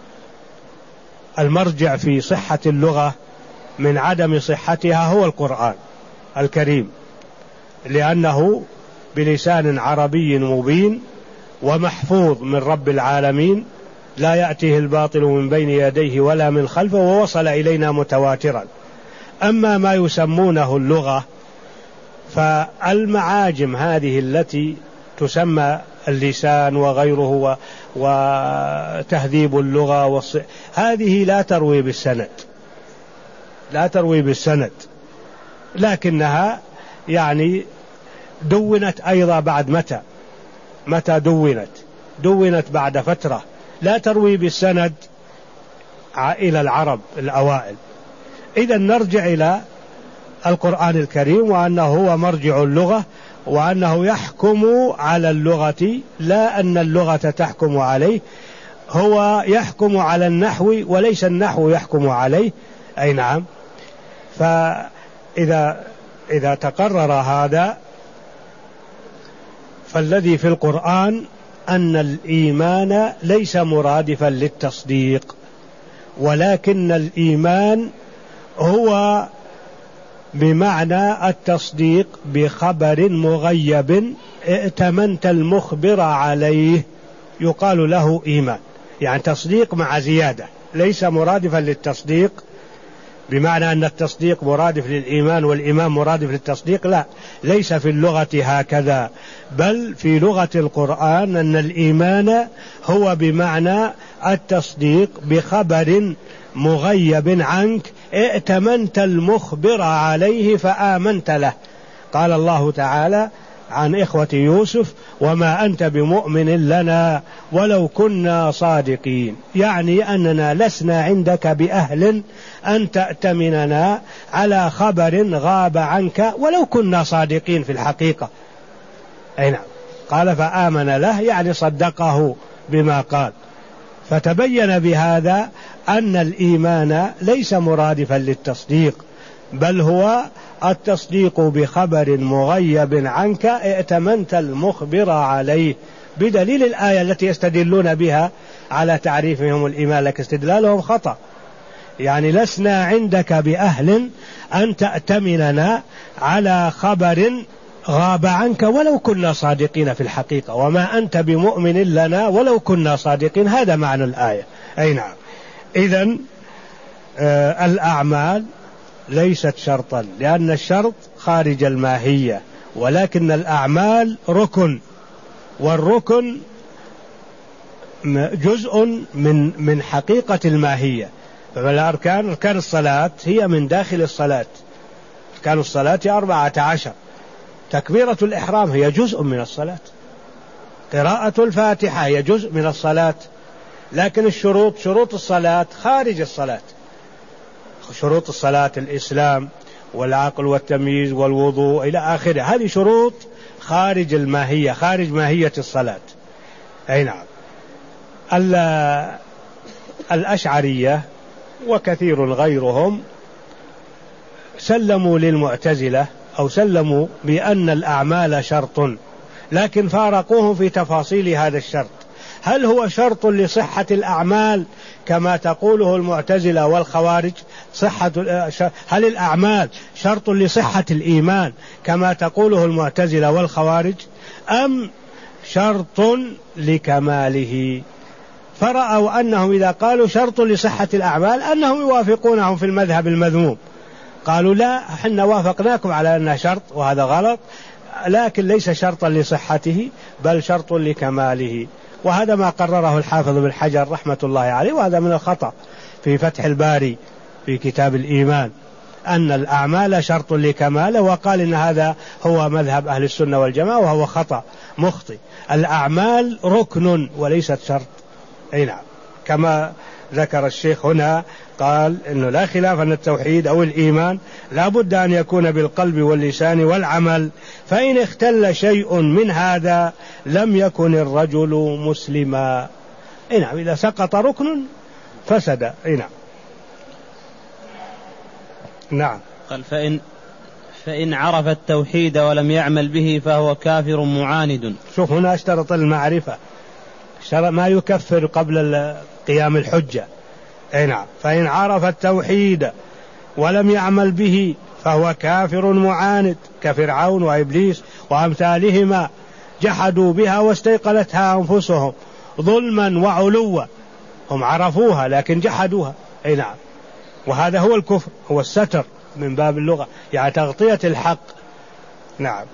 المرجع في صحة اللغة من عدم صحتها هو القرآن الكريم، لأنه بلسان عربي مبين ومحفوظ من رب العالمين، لا يأتيه الباطل من بين يديه ولا من خلفه، ووصل إلينا متواترا. أما ما يسمونه اللغة فالمعاجم هذه التي تسمى اللسان وغيره وتهذيب اللغة والص... هذه لا تروي بالسند لا تروي بالسند لكنها يعني دونت أيضا بعد متى متى دونت دونت بعد فترة، لا تروي بالسند إلى العرب الأوائل. إذا نرجع إلى القرآن الكريم وأنه هو مرجع اللغة، وأنه يحكم على اللغة، لا أن اللغة تحكم عليه، هو يحكم على النحو وليس النحو يحكم عليه. أي نعم. فإذا إذا تقرر هذا فالذي في القرآن أن الإيمان ليس مرادفا للتصديق، ولكن الإيمان هو بمعنى التصديق بخبر مغيب ائتمنت المخبر عليه، يقال له إيمان، يعني تصديق مع زيادة، ليس مرادفا للتصديق بمعنى أن التصديق مرادف للإيمان والإيمان مرادف للتصديق، لا، ليس في اللغة هكذا، بل في لغة القرآن أن الإيمان هو بمعنى التصديق بخبر مغيب عنك ائتمنت المخبر عليه فآمنت له. قال الله تعالى عن إخوة يوسف وما أنت بمؤمن لنا ولو كنا صادقين، يعني أننا لسنا عندك بأهل أن تأتمننا على خبر غاب عنك ولو كنا صادقين في الحقيقة. أي نعم، قال فآمن له يعني صدقه بما قال. فتبين بهذا أن الإيمان ليس مرادفا للتصديق، بل هو التصديق بخبر مغيب عنك ائتمنت المخبر عليه، بدليل الآية التي يستدلون بها على تعريفهم الإيمان، لك استدلالهم خطأ. يعني لسنا عندك بأهل أن تأتمننا على خبر غاب عنك ولو كنا صادقين في الحقيقة، وما أنت بمؤمن لنا ولو كنا صادقين، هذا معنى الآية. أي نعم. إذن آه الأعمال ليست شرطا، لأن الشرط خارج الماهية، ولكن الأعمال ركن، والركن جزء من من حقيقة الماهية. فالأركان أركان الصلاة هي من داخل الصلاة، أركان الصلاة أربعة عشر، تكبيرة الإحرام هي جزء من الصلاة، قراءة الفاتحة هي جزء من الصلاة، لكن الشروط شروط الصلاة خارج الصلاة. شروط الصلاة الإسلام والعقل والتمييز والوضوء إلى آخره، هذه شروط خارج الماهية، خارج ماهية الصلاة. أي نعم. الأشعرية وكثير غيرهم سلموا للمعتزلة أو سلموا بأن الأعمال شرط، لكن فارقوهم في تفاصيل هذا الشرط. هل هو شرط لصحة الأعمال كما تقوله المعتزلة والخوارج؟ صحة هل الأعمال شرط لصحة الإيمان كما تقوله المعتزلة والخوارج، أم شرط لكماله؟ فرأوا أنهم إذا قالوا شرط لصحة الأعمال أنهم يوافقونهم في المذهب المذموم، قالوا لا، حنا وافقناكم على أنه شرط وهذا غلط، لكن ليس شرطا لصحته بل شرط لكماله. وهذا ما قرره الحافظ بن حجر رحمة الله عليه، وهذا من الخطأ في فتح الباري في كتاب الإيمان، أن الأعمال شرط لكماله، وقال إن هذا هو مذهب أهل السنة والجماعة، وهو خطأ مخطئ. الأعمال ركن وليست شرط. أي نعم، كما ذكر الشيخ هنا قال إنه لا خلاف أن التوحيد أو الإيمان لا بد أن يكون بالقلب واللسان والعمل، فإن اختل شيء من هذا لم يكن الرجل مسلما. أي نعم، إذا سقط ركن فسد. أي نعم. نعم. قال فإن فإن عرف التوحيد ولم يعمل به فهو كافر معاند. شوف هنا اشترط المعرفة، ما يكفر قبل قيام الحجة. أي نعم. فإن عرف التوحيد ولم يعمل به فهو كافر معاند، كفرعون وإبليس وأمثالهما، جحدوا بها واستيقنتها أنفسهم ظلما وعلوا، هم عرفوها لكن جحدوها. أي نعم. وهذا هو الكفر، هو الستر من باب اللغة، يعني تغطية الحق. نعم.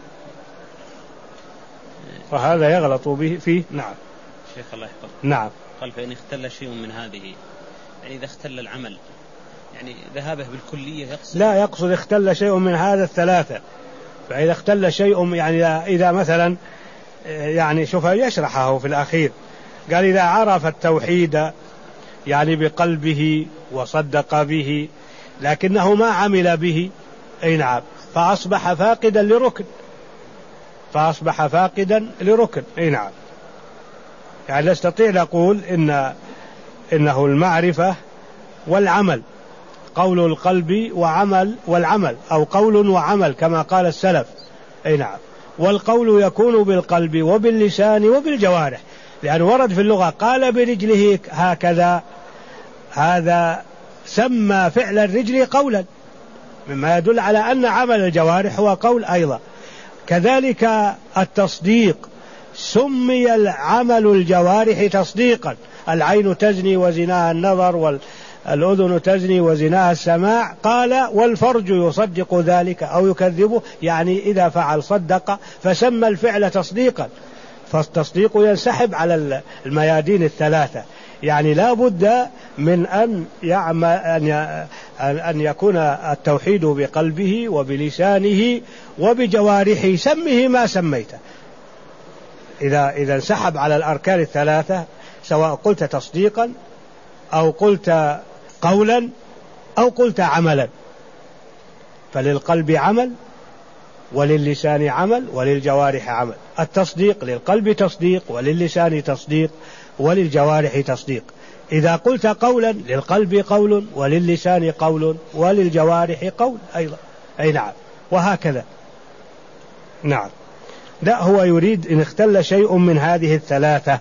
وهذا يغلط به فيه. نعم. شيخ الله يحفظك. نعم. قال فإن اختل شيء من هذه، يعني إذا اختل العمل، يعني ذهابه بالكلية يقصد؟ لا، يقصد اختل شيء من هذا الثلاثة. فإذا اختل شيء، يعني إذا مثلا، يعني شوف يشرحه في الأخير، قال إذا عرف التوحيد يعني بقلبه وصدق به لكنه ما عمل به، أي نعم، فأصبح فاقدا لركن، فأصبح فاقدا لركن. أي نعم. يعني نستطيع نقول إن إنه المعرفة والعمل، قول القلب وعمل والعمل، أو قول وعمل كما قال السلف. أي نعم. والقول يكون بالقلب وباللسان وبالجوارح، لأن ورد في اللغة قال برجله هكذا، هذا سمى فعل الرجل قولا، مما يدل على أن عمل الجوارح هو قول أيضا. كذلك التصديق سمي العمل الجوارح تصديقا. العين تزني وزناها النظر، والأذن تزني وزناها السماع، قال والفرج يصدق ذلك أو يكذبه، يعني إذا فعل صدق، فسمى الفعل تصديقا. فالتصديق ينسحب على الميادين الثلاثة، يعني لا بد من أن يعمل أن يكون التوحيد بقلبه وبلسانه وبجوارحه، سمه ما سميته. إذا إذا انسحب على الأركان الثلاثة، سواء قلت تصديقا أو قلت قولا أو قلت عملا، فللقلب عمل وللسان عمل وللجوارح عمل. التصديق للقلب تصديق وللسان تصديق وللجوارح تصديق. إذا قلت قولا للقلب قول وللسان قول وللجوارح قول أيضا. أي نعم، وهكذا. نعم. لا، هو يريد إن اختل شيء من هذه الثلاثة،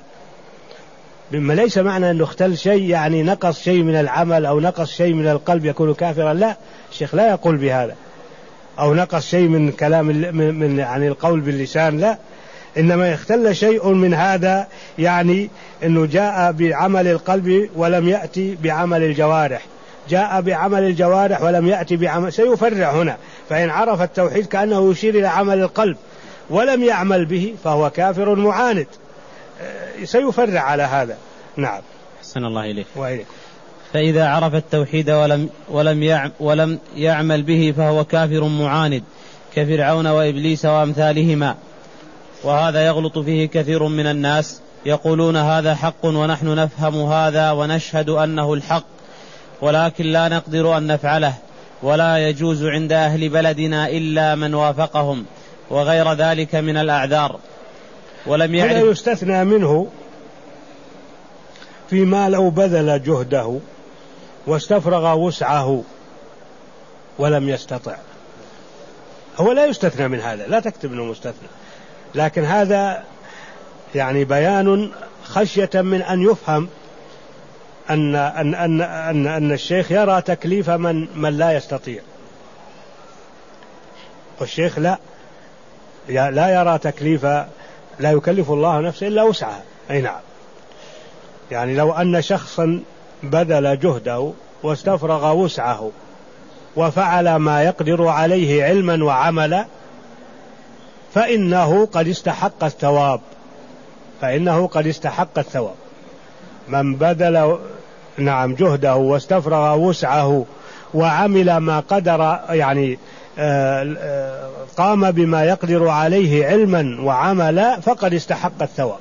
مما ليس معنى أنه اختل شيء يعني نقص شيء من العمل أو نقص شيء من القلب يكون كافرا، لا، الشيخ لا يقول بهذا، أو نقص شيء من كلام من يعني القول باللسان، لا، إنما يختل شيء من هذا يعني أنه جاء بعمل القلب ولم يأتي بعمل الجوارح، جاء بعمل الجوارح ولم يأتي بعمل، سيفرع هنا. فإن عرف التوحيد كأنه يشير إلى عمل القلب ولم يعمل به فهو كافر معاند، سيفرع على هذا. نعم. أحسن الله إليك. وإليك. فإذا عرف التوحيد ولم ولم ولم يعمل به فهو كافر معاند كفرعون وإبليس وأمثالهما. وهذا يغلط فيه كثير من الناس، يقولون هذا حق ونحن نفهم هذا ونشهد أنه الحق، ولكن لا نقدر أن نفعله، ولا يجوز عند أهل بلدنا إلا من وافقهم، وغير ذلك من الأعذار. ولم يعرف. ولا يستثنى منه فيما لو بذل جهده واستفرغ وسعه ولم يستطع، هو لا يستثنى من هذا، لا تكتب انه مستثنى، لكن هذا يعني بيان خشية من أن يفهم أن أن أن أن, أن الشيخ يرى تكليف من من لا يستطيع، والشيخ لا لا يرى تكليف، لا يكلف الله نفسه إلا وسعها. أي نعم. يعني لو أن شخصا بذل جهده واستفرغ وسعه وفعل ما يقدر عليه علما وعملا فإنه قد استحق الثواب، فإنه قد استحق الثواب. من بذل نعم جهده واستفرغ وسعه وعمل ما قدر، يعني قام بما يقدر عليه علما وعملا، فقد استحق الثواب.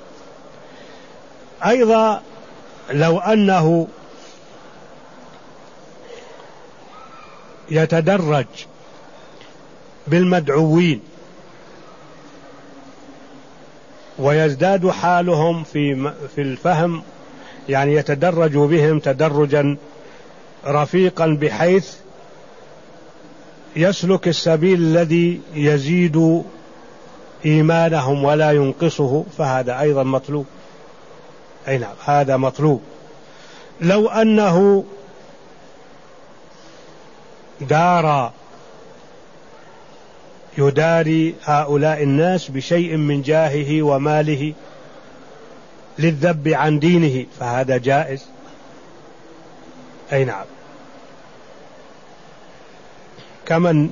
أيضا لو أنه يتدرج بالمدعوين ويزداد حالهم في في الفهم، يعني يتدرج بهم تدرجا رفيقا بحيث يسلك السبيل الذي يزيد إيمانهم ولا ينقصه، فهذا أيضا مطلوب. أي نعم، هذا مطلوب. لو أنه دار يداري هؤلاء الناس بشيء من جاهه وماله للذب عن دينه فهذا جائز. أي نعم. كمن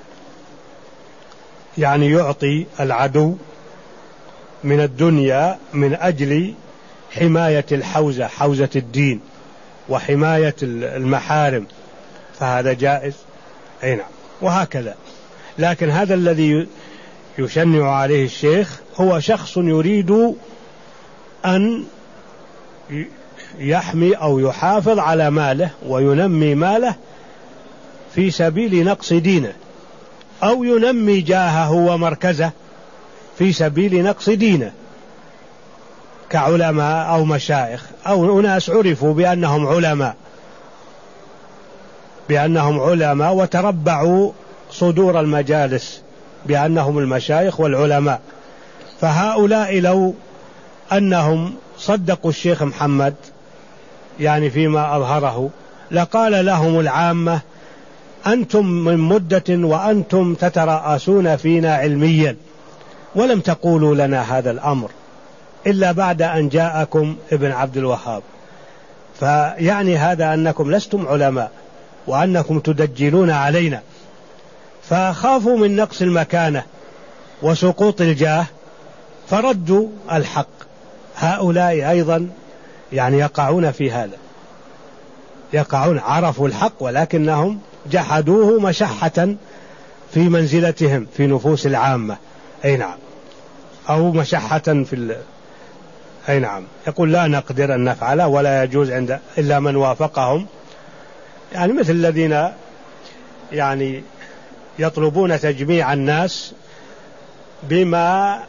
يعني يعطي العدو من الدنيا من أجل حماية الحوزة، حوزة الدين وحماية المحارم، فهذا جائز. أي نعم. وهكذا. لكن هذا الذي يشنع عليه الشيخ هو شخص يريد أن يحمي أو يحافظ على ماله وينمي ماله في سبيل نقص دينه، أو ينمي جاهه ومركزه في سبيل نقص دينه، كعلماء أو مشايخ أو أناس عرفوا بأنهم علماء بأنهم علماء وتربعوا صدور المجالس بأنهم المشايخ والعلماء، فهؤلاء لو أنهم صدقوا الشيخ محمد يعني فيما أظهره لقال لهم العامة أنتم من مدة وأنتم تترأسون فينا علميا ولم تقولوا لنا هذا الأمر إلا بعد أن جاءكم ابن عبد الوهاب. فيعني هذا أنكم لستم علماء وأنكم تدجلون علينا، فخافوا من نقص المكانة وسقوط الجاه فردوا الحق. هؤلاء أيضا يعني يقعون في هذا، يقعون، عرفوا الحق ولكنهم جحدوه مشحة في منزلتهم في نفوس العامة. أي نعم، أو مشحة في ال... أي نعم، يقول لا نقدر أن نفعله ولا يجوز عند إلا من وافقهم، يعني مثل الذين يعني يطلبون تجميع الناس بما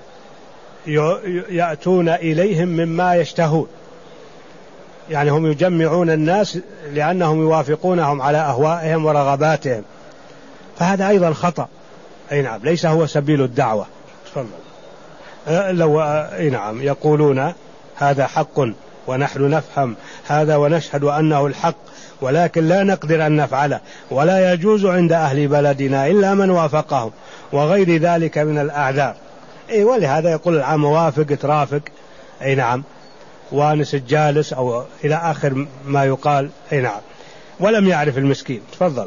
يأتون إليهم مما يشتهون، يعني هم يجمعون الناس لأنهم يوافقونهم على أهوائهم ورغباتهم، فهذا أيضا خطأ. أي نعم، ليس هو سبيل الدعوة. لو أي نعم يقولون هذا حق ونحن نفهم هذا ونشهد أنه الحق ولكن لا نقدر أن نفعله ولا يجوز عند أهل بلدنا إلا من وافقهم وغير ذلك من الأعذار. أي ولهذا يقول العام وافق ترافق. أي نعم، وانس الجالس أو إلى آخر ما يقال. أي نعم، ولم يعرف المسكين. تفضل.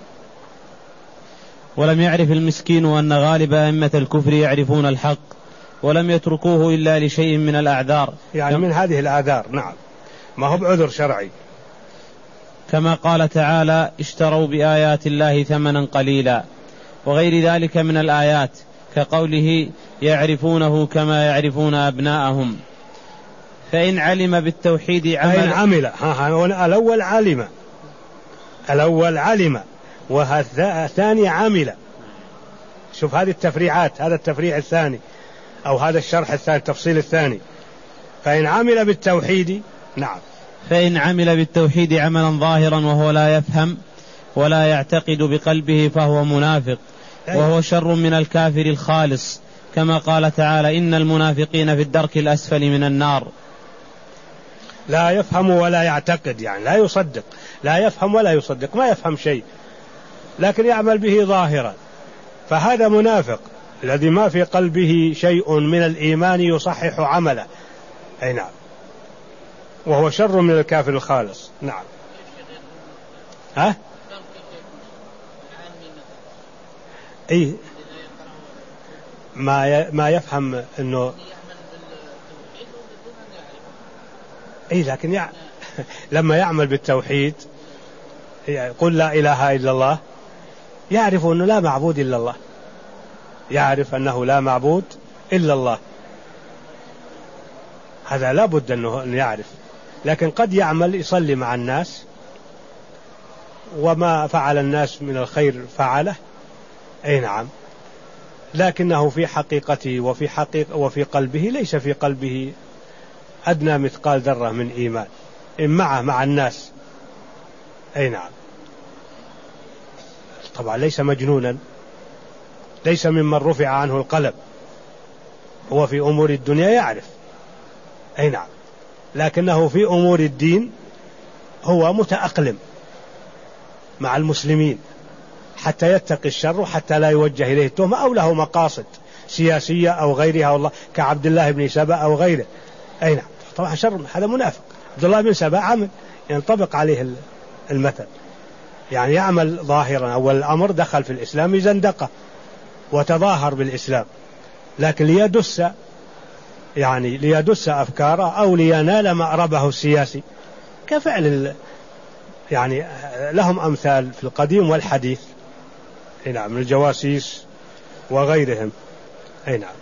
ولم يعرف المسكين أن غالب أئمة الكفر يعرفون الحق ولم يتركوه إلا لشيء من الأعذار، يعني من هذه الأعذار. نعم، ما هو بعذر شرعي، كما قال تعالى اشتروا بآيات الله ثمنا قليلا، وغير ذلك من الآيات كقوله يعرفونه كما يعرفون أبناءهم. فإن علم بالتوحيد عمل فإن عمل ها ها الأول علم، الأول علم والثاني عمل. شوف هذه التفريعات، هذا التفريع الثاني أو هذا الشرح الثاني، التفصيل الثاني. فإن عمل بالتوحيد. نعم، فإن عمل بالتوحيد عملا ظاهرا وهو لا يفهم ولا يعتقد بقلبه فهو منافق، وهو شر من الكافر الخالص، كما قال تعالى إن المنافقين في الدرك الأسفل من النار. لا يفهم ولا يعتقد، يعني لا يصدق، لا يفهم ولا يصدق، ما يفهم شيء لكن يعمل به ظاهرا، فهذا منافق الذي ما في قلبه شيء من الإيمان يصحح عمله. أي نعم، وهو شر من الكافر الخالص. نعم. ها؟ أي ما ما يفهم إنه أي لكن يع... لما يعمل بالتوحيد يقول لا إله إلا الله، يعرف أنه لا معبود إلا الله، يعرف أنه لا معبود إلا الله، هذا لا بد أنه يعرف. لكن قد يعمل يصلي مع الناس وما فعل الناس من الخير فعله. أي نعم، لكنه في حقيقته وفي حقيقة وفي قلبه ليس في قلبه أدنى مثقال ذرة من إيمان، إن معه مع الناس. أي نعم، طبعا ليس مجنونا، ليس ممن رفع عنه القلم، هو في أمور الدنيا يعرف. أي نعم، لكنه في أمور الدين هو متأقلم مع المسلمين حتى يتقي الشر حتى لا يوجه إليه التهمة أو له مقاصد سياسية أو غيرها، والله كعبد الله بن سبأ أو غيره. أي نعم، طبعا شر، هذا منافق. عبد الله بن سبأ عمل ينطبق عليه المثل، يعني يعمل ظاهرا، أول الأمر دخل في الإسلام زندقة وتظاهر بالإسلام، لكن ليدس يعني ليدس أفكاره أو لينال مأربه السياسي كفعل يعني لهم أمثال في القديم والحديث. أي نعم، من الجواسيس وغيرهم. أي نعم،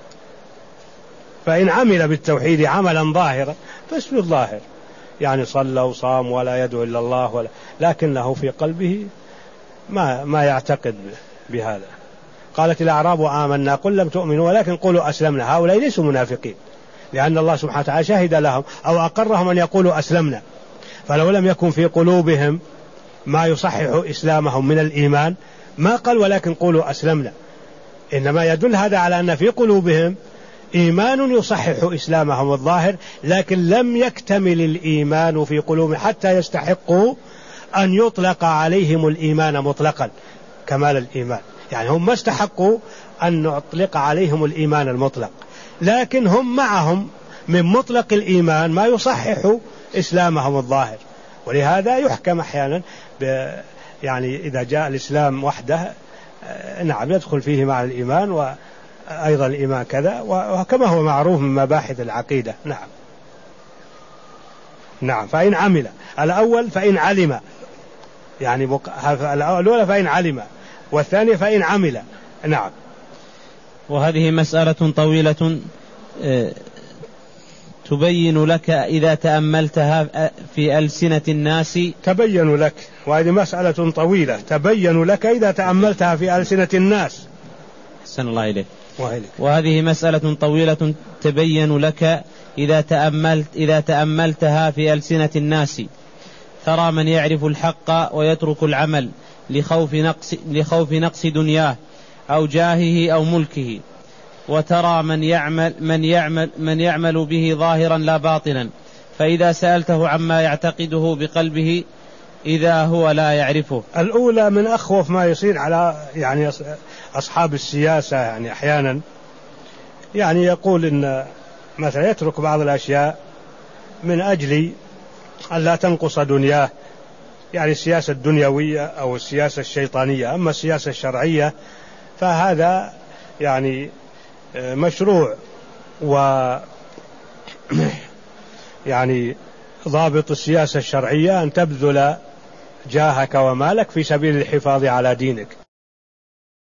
فإن عمل بالتوحيد عملا ظاهرا فاسم الظاهر، يعني صلى وصام ولا يدعو إلا الله ولا، لكنه في قلبه ما ما يعتقد بهذا. قالت الأعراب آمنا قل لم تؤمنوا ولكن قولوا أسلمنا. هؤلاء ليسوا منافقين، لأن الله سبحانه وتعالى شهد لهم أو أقرهم أن يقولوا أسلمنا، فلو لم يكن في قلوبهم ما يصحح إسلامهم من الإيمان ما قال ولكن قولوا أسلمنا، إنما يدل هذا على أن في قلوبهم إيمان يصحح إسلامهم الظاهر، لكن لم يكتمل الإيمان في قلوبهم حتى يستحقوا أن يطلق عليهم الإيمان مطلقا كمال الإيمان، يعني هم ما استحقوا أن نطلق عليهم الإيمان المطلق، لكن هم معهم من مطلق الإيمان ما يصحح إسلامهم الظاهر، ولهذا يحكم أحيانا يعني إذا جاء الإسلام وحده نعم يدخل فيه مع الإيمان، وأيضا الإيمان كذا، وكما هو معروف من مباحث العقيدة. نعم نعم فإن عمل الأول فإن علم، يعني الأولى فإن علم، والثانية فإن عمل. نعم. وهذه مسألة طويلة تبين لك إذا تأملتها في ألسنة الناس. تبين لك، وهذه مسألة طويلة تبين لك إذا تأملتها في ألسنة الناس. أحسن الله إليك. وإليك. وهذه مسألة طويلة تبين لك إذا تأملت إذا تأملتها في ألسنة الناس. ترى من يعرف الحق ويترك العمل لخوف نقص لخوف نقص دنياه أو جاهه أو ملكه، وترى من يعمل من يعمل من يعمل به ظاهرا لا باطنا، فإذا سألته عما يعتقده بقلبه إذا هو لا يعرفه. الأولى من أخوف ما يصير على يعني أصحاب السياسة، يعني أحيانا يعني يقول إن مثلا يترك بعض الأشياء من أجل أن لا تنقص دنياه، يعني السياسة الدنيوية أو السياسة الشيطانية. أما السياسة الشرعية فهذا يعني مشروع، و يعني ضابط السياسة الشرعية أن تبذل جاهك ومالك في سبيل الحفاظ على دينك،